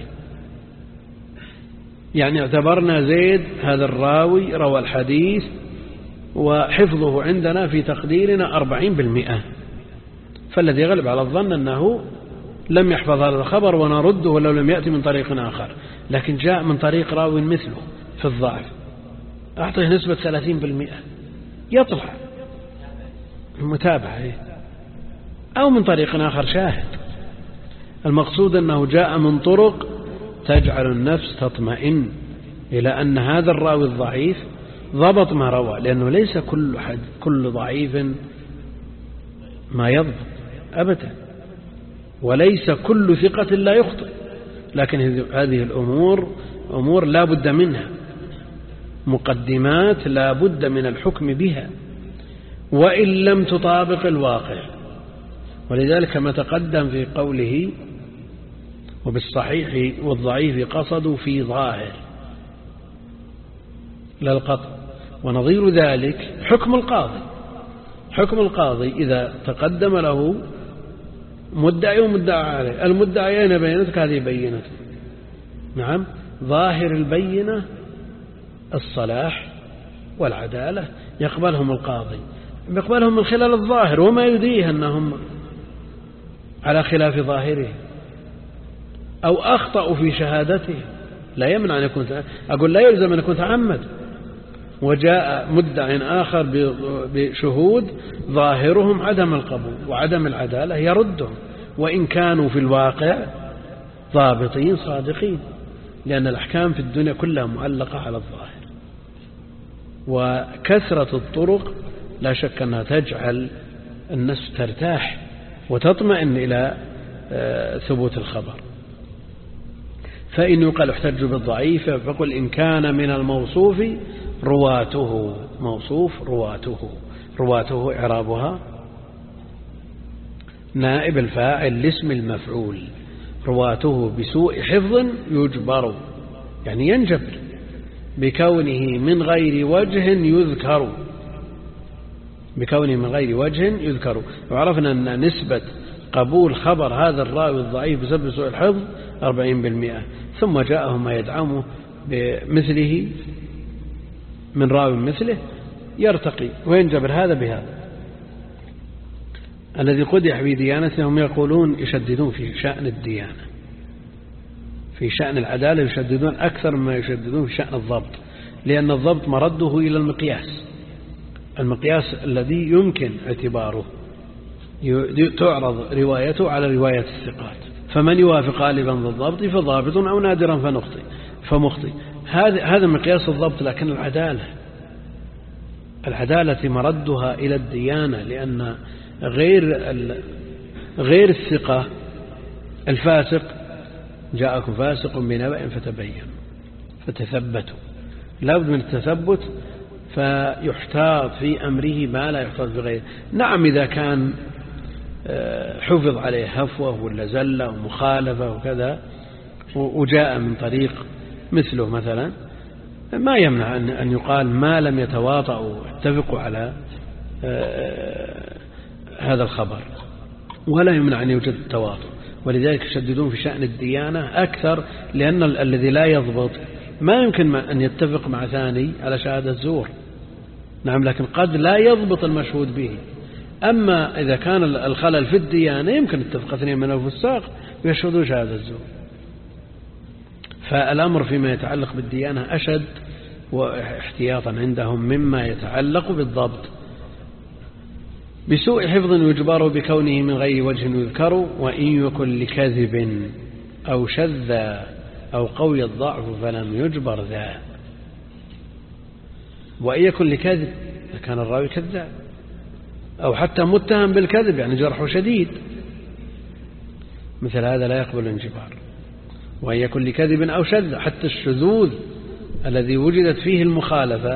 يعني اعتبرنا زيد هذا الراوي روى الحديث وحفظه عندنا في تقديرنا 40%، فالذي يغلب على الظن أنه لم يحفظ هذا الخبر ونرده ولو لم يأتي من طريق آخر، لكن جاء من طريق راوي مثله في الضعف، أعطيه نسبة 30%، يطلع المتابعة، أو من طريق آخر شاهد. المقصود أنه جاء من طرق تجعل النفس تطمئن إلى أن هذا الراوي الضعيف ضبط ما روى، لأنه ليس كل ضعيف ما يضبط أبدا، وليس كل ثقة لا يخطئ، لكن هذه الأمور أمور لا بد منها، مقدمات لا بد من الحكم بها وإن لم تطابق الواقع. ولذلك ما تقدم في قوله وبالصحيح والضعيف قصدوا في ظاهر لا القطع، ونظير ذلك حكم القاضي. حكم القاضي إذا تقدم له مدعي ومدعى عليه، المدعيين بينتك هذه بينته، نعم، ظاهر البينة الصلاح والعدالة يقبلهم القاضي، يقبلهم من خلال الظاهر وما يديه أنهم على خلاف ظاهره أو أخطأوا في شهادته، لا يمنع أن يكون، أقول لا يلزم أن يكون تعمد، وجاء مدعي آخر بشهود ظاهرهم عدم القبول وعدم العدالة يردهم، وإن كانوا في الواقع ضابطين صادقين، لأن الأحكام في الدنيا كلها معلقة على الظاهر. وكثرة الطرق لا شك أنها تجعل النفس ترتاح وتطمئن إلى ثبوت الخبر. فإن يقال احتج بالضعيف فقل إن كان من الموصوف رواته، موصوف رواته إعرابها نائب الفاعل لاسم المفعول، رواته بسوء حفظ يجبر، يعني ينجبر بكونه من غير وجه يذكر، بكونه من غير وجه يذكر. وعرفنا أن نسبة قبول خبر هذا الراوي الضعيف بسبب سوء الحفظ 40%، ثم جاءه ما يدعمه بمثله من راوي مثله يرتقي وينجبر هذا بهذا. الذي قدح في ديانتهم يقولون يشددون في شأن الديانة، في شأن العدالة يشددون أكثر مما يشددون في شأن الضبط، لأن الضبط مرده إلى المقياس الذي يمكن اعتباره، تعرض روايته على رواية الثقات، فمن يوافق غالبا بالضبط فضابط أو نادرا فمخطئ. هذا مقياس الضبط. لكن العدالة مردها إلى الديانة، لأن غير الثقة الفاسق، جاءكم فاسق بنبأ فتثبتوا، لا بد من التثبت، فيحتاط في أمره ما لا يحتاط بغيره. نعم إذا كان حفظ عليه هفوة ولا زلة ومخالفة وكذا وجاء من طريق مثله مثلا، ما يمنع أن يقال ما لم يتواطؤوا اتفقوا على هذا الخبر، ولا يمنع أن يوجد التواطؤ. ولذلك يشددون في شأن الديانة أكثر، لأن الذي لا يضبط ما يمكن أن يتفق مع ثاني على شهادة زور، نعم، لكن قد لا يضبط المشهود به. أما إذا كان الخلل في الديانة يمكن اتفق اثنين من الفساق ويشهدوا شهادة الزور. فالأمر فيما يتعلق بالديانة أشد واحتياطا عندهم مما يتعلق بالضبط. بسوء حفظ يجبر بكونه من غير وجه يذكر، وإن يكن لكذب أو شذ أو قوي الضعف فلم يجبر ذا. وإن يكن لكذب كان الراوي كذاب، أو حتى متهم بالكذب يعني جرحه شديد، مثل هذا لا يقبل الانجبار. وإن يكن لكذب أو شذ، حتى الشذوذ الذي وجدت فيه المخالفة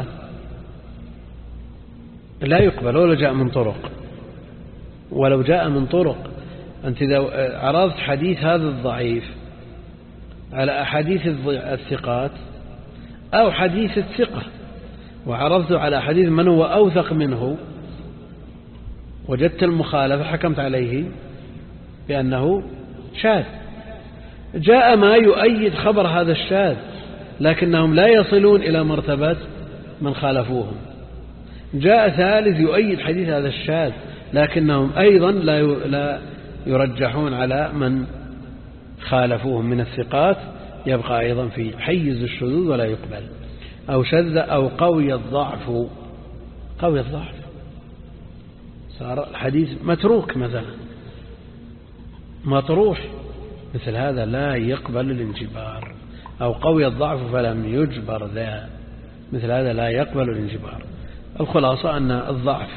لا يقبل ولو جاء من طرق. ولو جاء من طرق، أنت إذا عرضت حديث هذا الضعيف على أحاديث الثقات أو حديث الثقة وعرضته على حديث من هو أوثق منه، وجدت المخالفة حكمت عليه بأنه شاذ. جاء ما يؤيد خبر هذا الشاذ لكنهم لا يصلون إلى مرتبة من خالفوهم. جاء ثالث يؤيد حديث هذا الشاذ لكنهم أيضا لا يرجحون على من خالفوهم من الثقات، يبقى أيضا في حيز الشذوذ ولا يقبل. أو شذ أو قوي الضعف. قوي الضعف صار الحديث متروك مثلا، مطروح، مثل هذا لا يقبل الانجبار. أو قوي الضعف فلم يجبر ذا، مثل هذا لا يقبل الانجبار. الخلاصة أن الضعف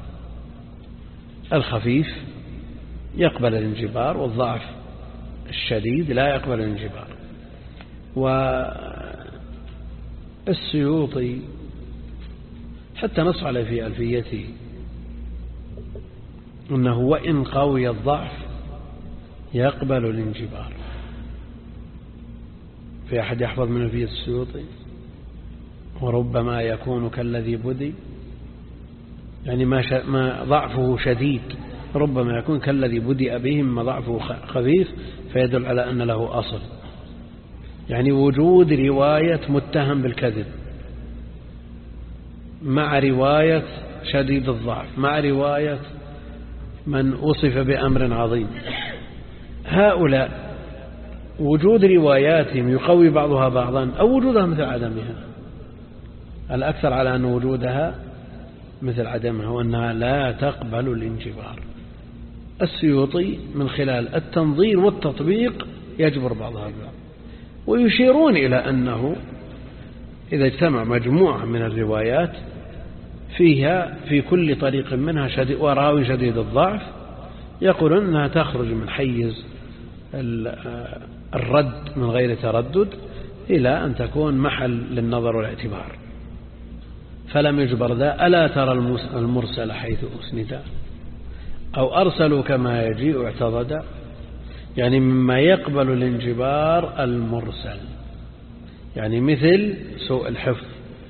الخفيف يقبل الانجبار، والضعف الشديد لا يقبل الانجبار. والسيوطي حتى نص عليه في ألفيته أنه وإن قوي الضعف يقبل الانجبار. في أحد يحفظ من ألفية السيوطي؟ وربما يكون كالذي بدي، يعني ما ضعفه شديد، ربما يكون كالذي بدأ به ما ضعفه خفيف، فيدل على أن له أصل، يعني وجود رواية متهم بالكذب مع رواية شديد الضعف مع رواية من وصف بأمر عظيم. هؤلاء وجود رواياتهم يقوي بعضها بعضا أو وجودها مثل عدمها. الأكثر على أن وجودها مثل عدمها وأنها لا تقبل الانجبار. السيوطي من خلال التنظير والتطبيق يجبر بعضها ببعض، ويشيرون إلى أنه إذا اجتمع مجموعة من الروايات فيها في كل طريق منها وراوي شديد الضعف، يقولون أنها تخرج من حيز الرد من غير تردد إلى أن تكون محل للنظر والاعتبار. فلم يجبر ذا. ألا ترى المرسل حيث أسند أو أرسلوا كما يجيء اعتضدا، يعني مما يقبل الانجبار المرسل، يعني مثل سوء الحفظ.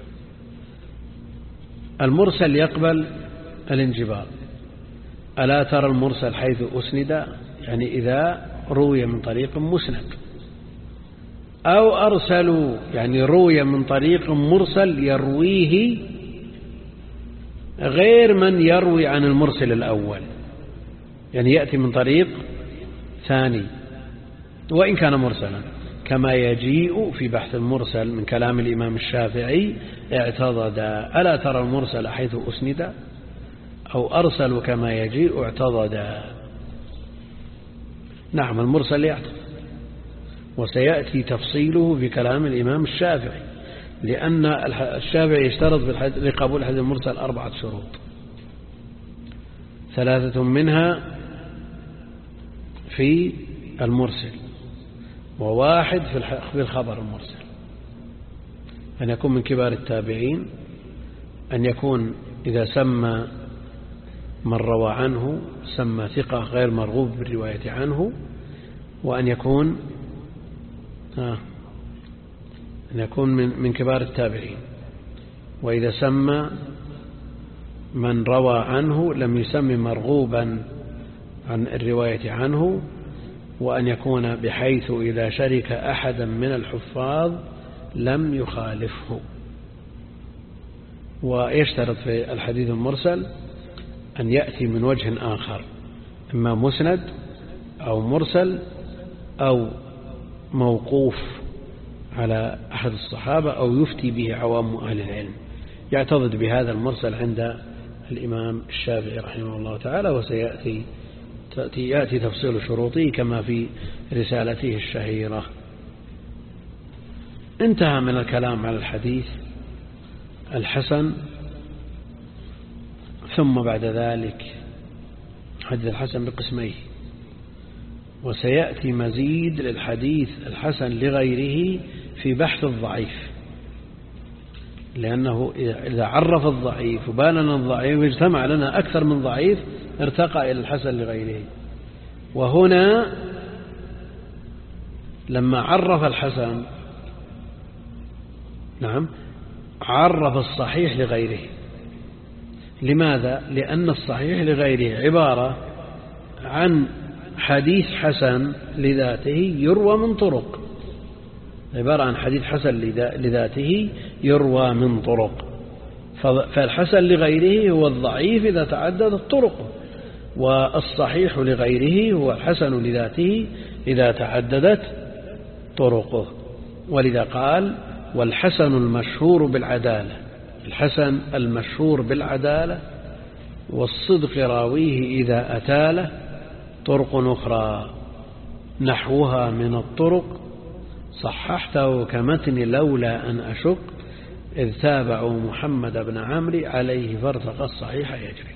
المرسل يقبل الانجبار. ألا ترى المرسل حيث أسند، يعني إذا روي من طريق مسند. أو أرسلوا يعني روي من طريق مرسل يرويه غير من يروي عن المرسل الأول، يعني يأتي من طريق ثاني وإن كان مرسلا، كما يجيء في بحث المرسل من كلام الإمام الشافعي اعتضد. ألا ترى المرسل حيث أسند أو أرسلوا كما يجيء اعتضد. نعم المرسل يعتضد، وسيأتي تفصيله في كلام الإمام الشافعي، لأن الشافعي يشترط لقبول الحديث المرسل 4 شروط، 3 منها في المرسل و1 في الخبر المرسل: أن يكون من كبار التابعين، أن يكون إذا سمى من روى عنه سمى ثقة غير مرغوب بالرواية عنه، وأن يكون من كبار التابعين. وإذا سمى من روى عنه لم يسمي مرغوبا عن الرواية عنه، وأن يكون بحيث إذا شرك أحدا من الحفاظ لم يخالفه. ويشترط في الحديث المرسل أن يأتي من وجه آخر، إما مسند أو مرسل أو موقوف على أحد الصحابة أو يفتي به عوام أهل العلم. يعتضد بهذا المرسل عند الإمام الشافعي رحمه الله تعالى، وسيأتي يأتي تفصيل شروطه كما في رسالته الشهيرة. انتهى من الكلام على الحديث الحسن، ثم بعد ذلك حديث الحسن بقسميه، وسيأتي مزيد للحديث الحسن لغيره في بحث الضعيف، لأنه إذا عرف الضعيف وبان الضعيف واجتمع لنا أكثر من ضعيف ارتقى إلى الحسن لغيره. وهنا لما عرف الحسن عرف الصحيح لغيره. لماذا؟ لأن الصحيح لغيره عبارة عن حديث حسن لذاته يروى من طرق، عبارة عن حديث حسن لذاته يروى من طرق. فالحسن لغيره هو الضعيف إذا تعددت طرقه، والصحيح لغيره هو الحسن لذاته إذا تعددت طرقه. ولذا قال والحسن المشهور بالعدالة، الحسن المشهور بالعدالة والصدق راويه إذا أتاله طرق أخرى نحوها من الطرق صححته كمتن لولا أن أشق إذ تابعوا محمد بن عمرو عليه فارتقى الصحيح يجري.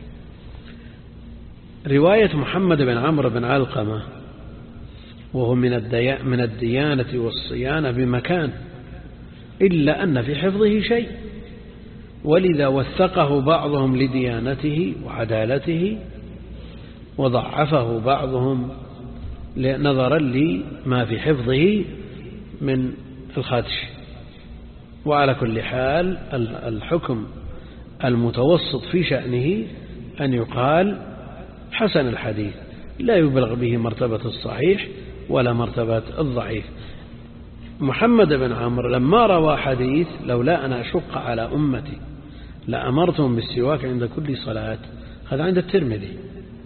رواية محمد بن عمرو بن علقمة وهو من الديانة والصيانة بمكان، إلا أن في حفظه شيء، ولذا وثقه بعضهم لديانته وعدالته وضعفه بعضهم نظرا لما في حفظه من الخدش. وعلى كل حال الحكم المتوسط في شأنه أن يقال حسن الحديث، لا يبلغ به مرتبة الصحيح ولا مرتبة الضعيف. محمد بن عمرو لما روى حديث لولا أن أشق على أمتي لأمرتهم بالسواك عند كل صلاة، هذا عند الترمذي،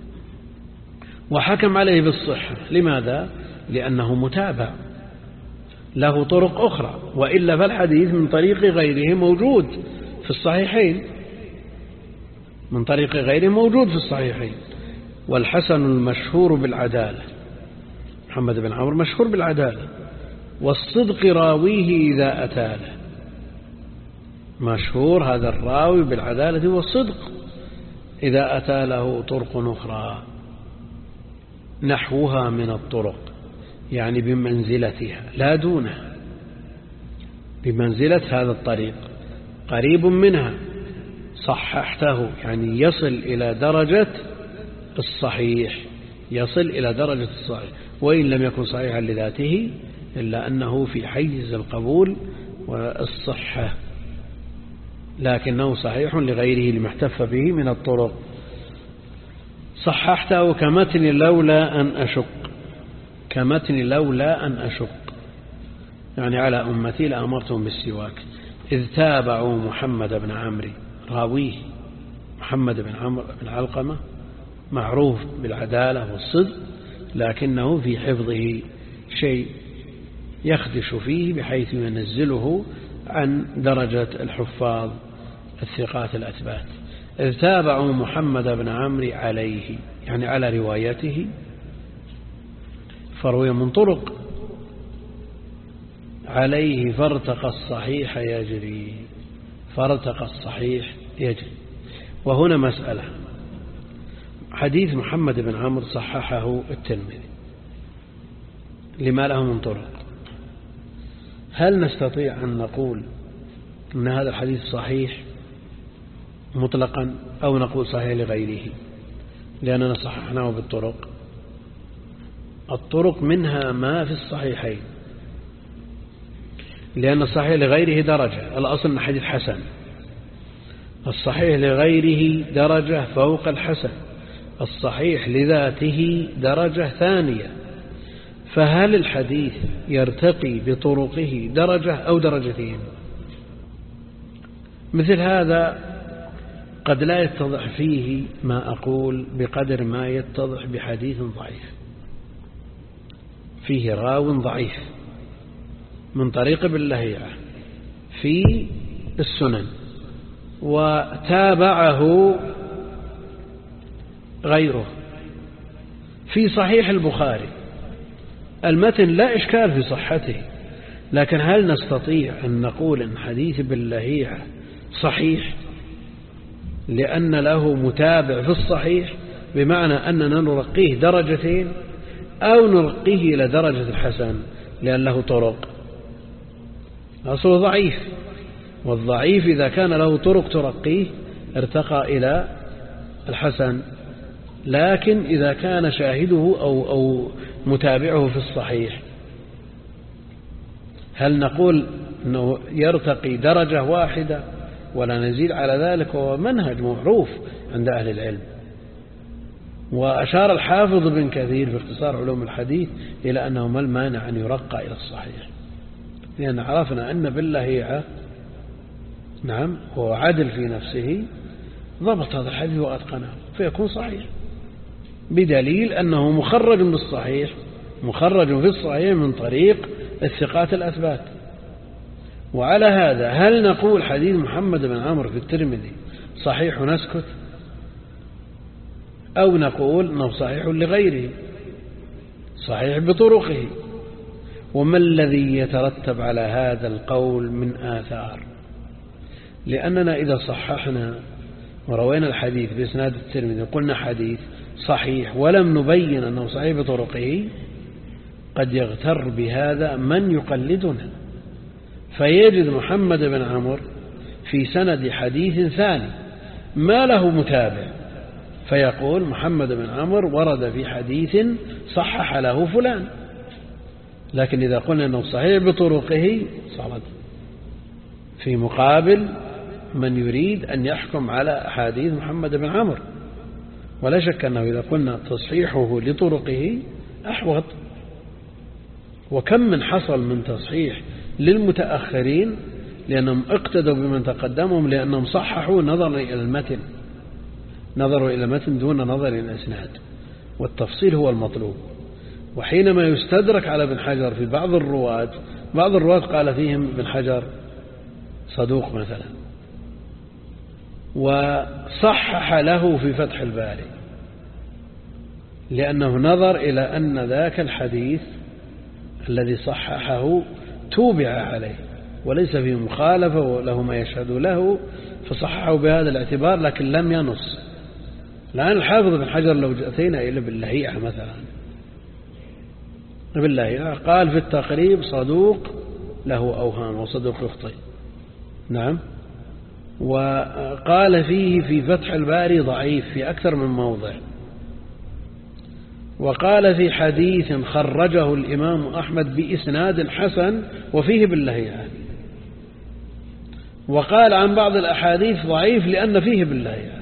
وحكم عليه بالصحة. لماذا؟ لأنه متابع له طرق أخرى، وإلا فالحديث من طريق غيره موجود في الصحيحين، من طريق غيره موجود في الصحيحين. والحسن المشهور بالعدالة، محمد بن عمرو مشهور بالعدالة، والصدق راويه إذا أتاله، مشهور هذا الراوي بالعدالة والصدق إذا أتاله طرق أخرى نحوها من الطرق، يعني بمنزلتها لا دونها، بمنزلة هذا الطريق قريب منها صححته، يعني يصل إلى درجة الصحيح، يصل إلى درجة الصحيح، وإن لم يكن صحيحا لذاته إلا أنه في حيز القبول والصحة، لكنه صحيح لغيره لما احتف به من الطرق. صححته كمتن لولا أن أشق، كمتن لولا أن أشق يعني على أمتي لأمرتهم بالسواك. إذ تابعوا محمد بن عمرو راويه، محمد بن عمرو بن علقمة معروف بالعدالة والصدق، لكنه في حفظه شيء يخدش فيه بحيث ينزله عن درجة الحفاظ الثقات الأثبات. إذ تابعوا محمد بن عمرو عليه يعني على روايته، فروي من طرق عليه فارتقى الصحيح يجري، فارتقى الصحيح يجري. وهنا مسألة، حديث محمد بن عمرو صححه الترمذي لما له من طرق، هل نستطيع أن نقول أن هذا الحديث صحيح مطلقا أو نقول صحيح لغيره؟ لأننا صححناه بالطرق، الطرق منها ما في الصحيحين، لأن الصحيح لغيره درجة، الأصل أن حديث حسن، الصحيح لغيره درجة فوق الحسن، الصحيح لذاته درجة ثانية. فهل الحديث يرتقي بطرقه درجة أو درجتين؟ مثل هذا قد لا يتضح فيه ما أقول بقدر ما يتضح بحديث ضعيف فيه راو ضعيف من طريق ابن لهيعة في السنن وتابعه غيره في صحيح البخاري المتن لا إشكال في صحته، لكن هل نستطيع أن نقول أن حديث ابن لهيعة صحيح لأن له متابع في الصحيح، بمعنى أننا نرقيه درجتين، أو نرقيه إلى درجة الحسن لأن له طرق؟ أصله ضعيف، والضعيف إذا كان له طرق ترقيه ارتقى إلى الحسن، لكن إذا كان شاهده أو متابعه في الصحيح هل نقول أنه يرتقي درجة واحدة ولا نزيد على ذلك؟ هو منهج معروف عند أهل العلم. وأشار الحافظ بن كثير في اختصار علوم الحديث إلى أنه ما المانع أن يرقى إلى الصحيح، لأن عرفنا أن ابن لهيعة نعم هو عدل في نفسه، ضبط هذا الحديث وأتقنه فيكون صحيح، بدليل أنه مخرج بالصحيح، مخرج في الصحيح من طريق الثقات الأثبات. وعلى هذا هل نقول حديث محمد بن عمرو في الترمذي صحيح ونسكت، أو نقول أنه صحيح لغيره، صحيح بطرقه؟ وما الذي يترتب على هذا القول من آثار؟ لأننا إذا صححنا وروينا الحديث بإسناد الترمذي قلنا حديث صحيح ولم نبين أنه صحيح بطرقه، قد يغتر بهذا من يقلدنا فيجد محمد بن عمرو في سند حديث ثاني ما له متابع، فيقول محمد بن عمرو ورد في حديث صحح له فلان، لكن إذا قلنا أنه صحيح بطرقه صارت في مقابل من يريد أن يحكم على أحاديث محمد بن عمرو. ولا شك أنه إذا قلنا تصحيحه لطرقه أحوط. وكم من حصل من تصحيح للمتأخرين لأنهم اقتدوا بمن تقدمهم، لأنهم صححوا نظرا إلى المتن، نظروا إلى المتن دون نظر إلى الإسناد، والتفصيل هو المطلوب. وحينما يستدرك على ابن حجر في بعض الرواة قال فيهم ابن حجر صدوق مثلا، وصحح له في فتح الباري لأنه نظر إلى أن ذاك الحديث الذي صححه توبع عليه وليس فيه مخالفة وله ما يشهد له، فصححه بهذا الاعتبار، لكن لم ينص. الآن الحافظ بن حجر لو أتينا إلى ابن لهيعة مثلا، ابن لهيعة قال في التقريب صدوق له أوهام وصدوق يخطئ، نعم، وقال فيه في فتح الباري ضعيف في أكثر من موضع، وقال في حديث خرجه الإمام أحمد بإسناد حسن وفيه ابن لهيعة، وقال عن بعض الأحاديث ضعيف لأن فيه ابن لهيعة.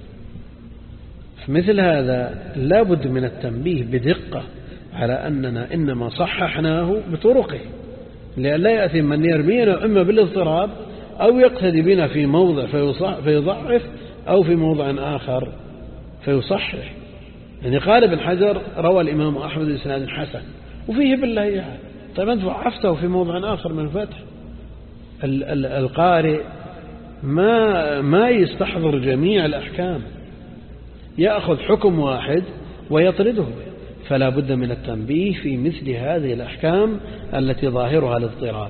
مثل هذا لا بد من التنبيه بدقة على أننا إنما صححناه بطرقه، لأن لا يأتي من يرمينا إما بالاضطراب أو يقتدي بنا في موضع فيضعف، أو في موضع آخر فيصحح. يعني قال ابن حجر روى الإمام أحمد بإسناد حسن وفيه ابن لهيعة، طيب أنت ضعفته في موضع آخر من الفتح. القارئ ما يستحضر جميع الأحكام، يأخذ حكم واحد ويطرده، فلا بد من التنبيه في مثل هذه الأحكام التي ظاهرها الاضطراب.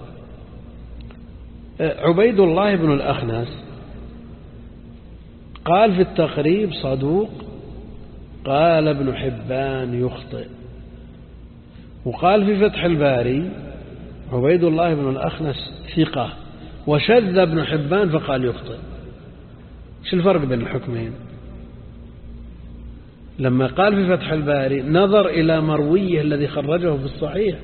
عبيد الله بن الأخنس قال في التقريب صدوق، قال ابن حبان يخطئ، وقال في فتح الباري عبيد الله بن الأخنس ثقة، وشذ ابن حبان فقال يخطئ. شو الفرق بين الحكمين؟ لما قال في فتح الباري نظر إلى مرويه الذي خرجه في الصحيح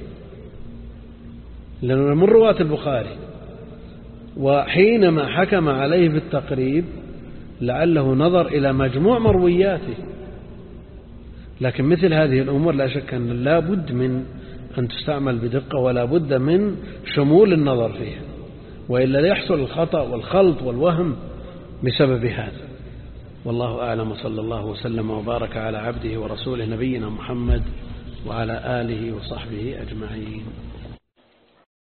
لأنه من رواة البخاري، وحينما حكم عليه بالتقريب لعله نظر إلى مجموع مروياته. لكن مثل هذه الأمور لا شك أن لا بد من أن تستعمل بدقة، ولا بد من شمول النظر فيها، وإلا يحصل الخطأ والخلط والوهم بسبب هذا. والله أعلم، صلى الله وسلم وبارك على عبده ورسوله نبينا محمد وعلى آله وصحبه أجمعين.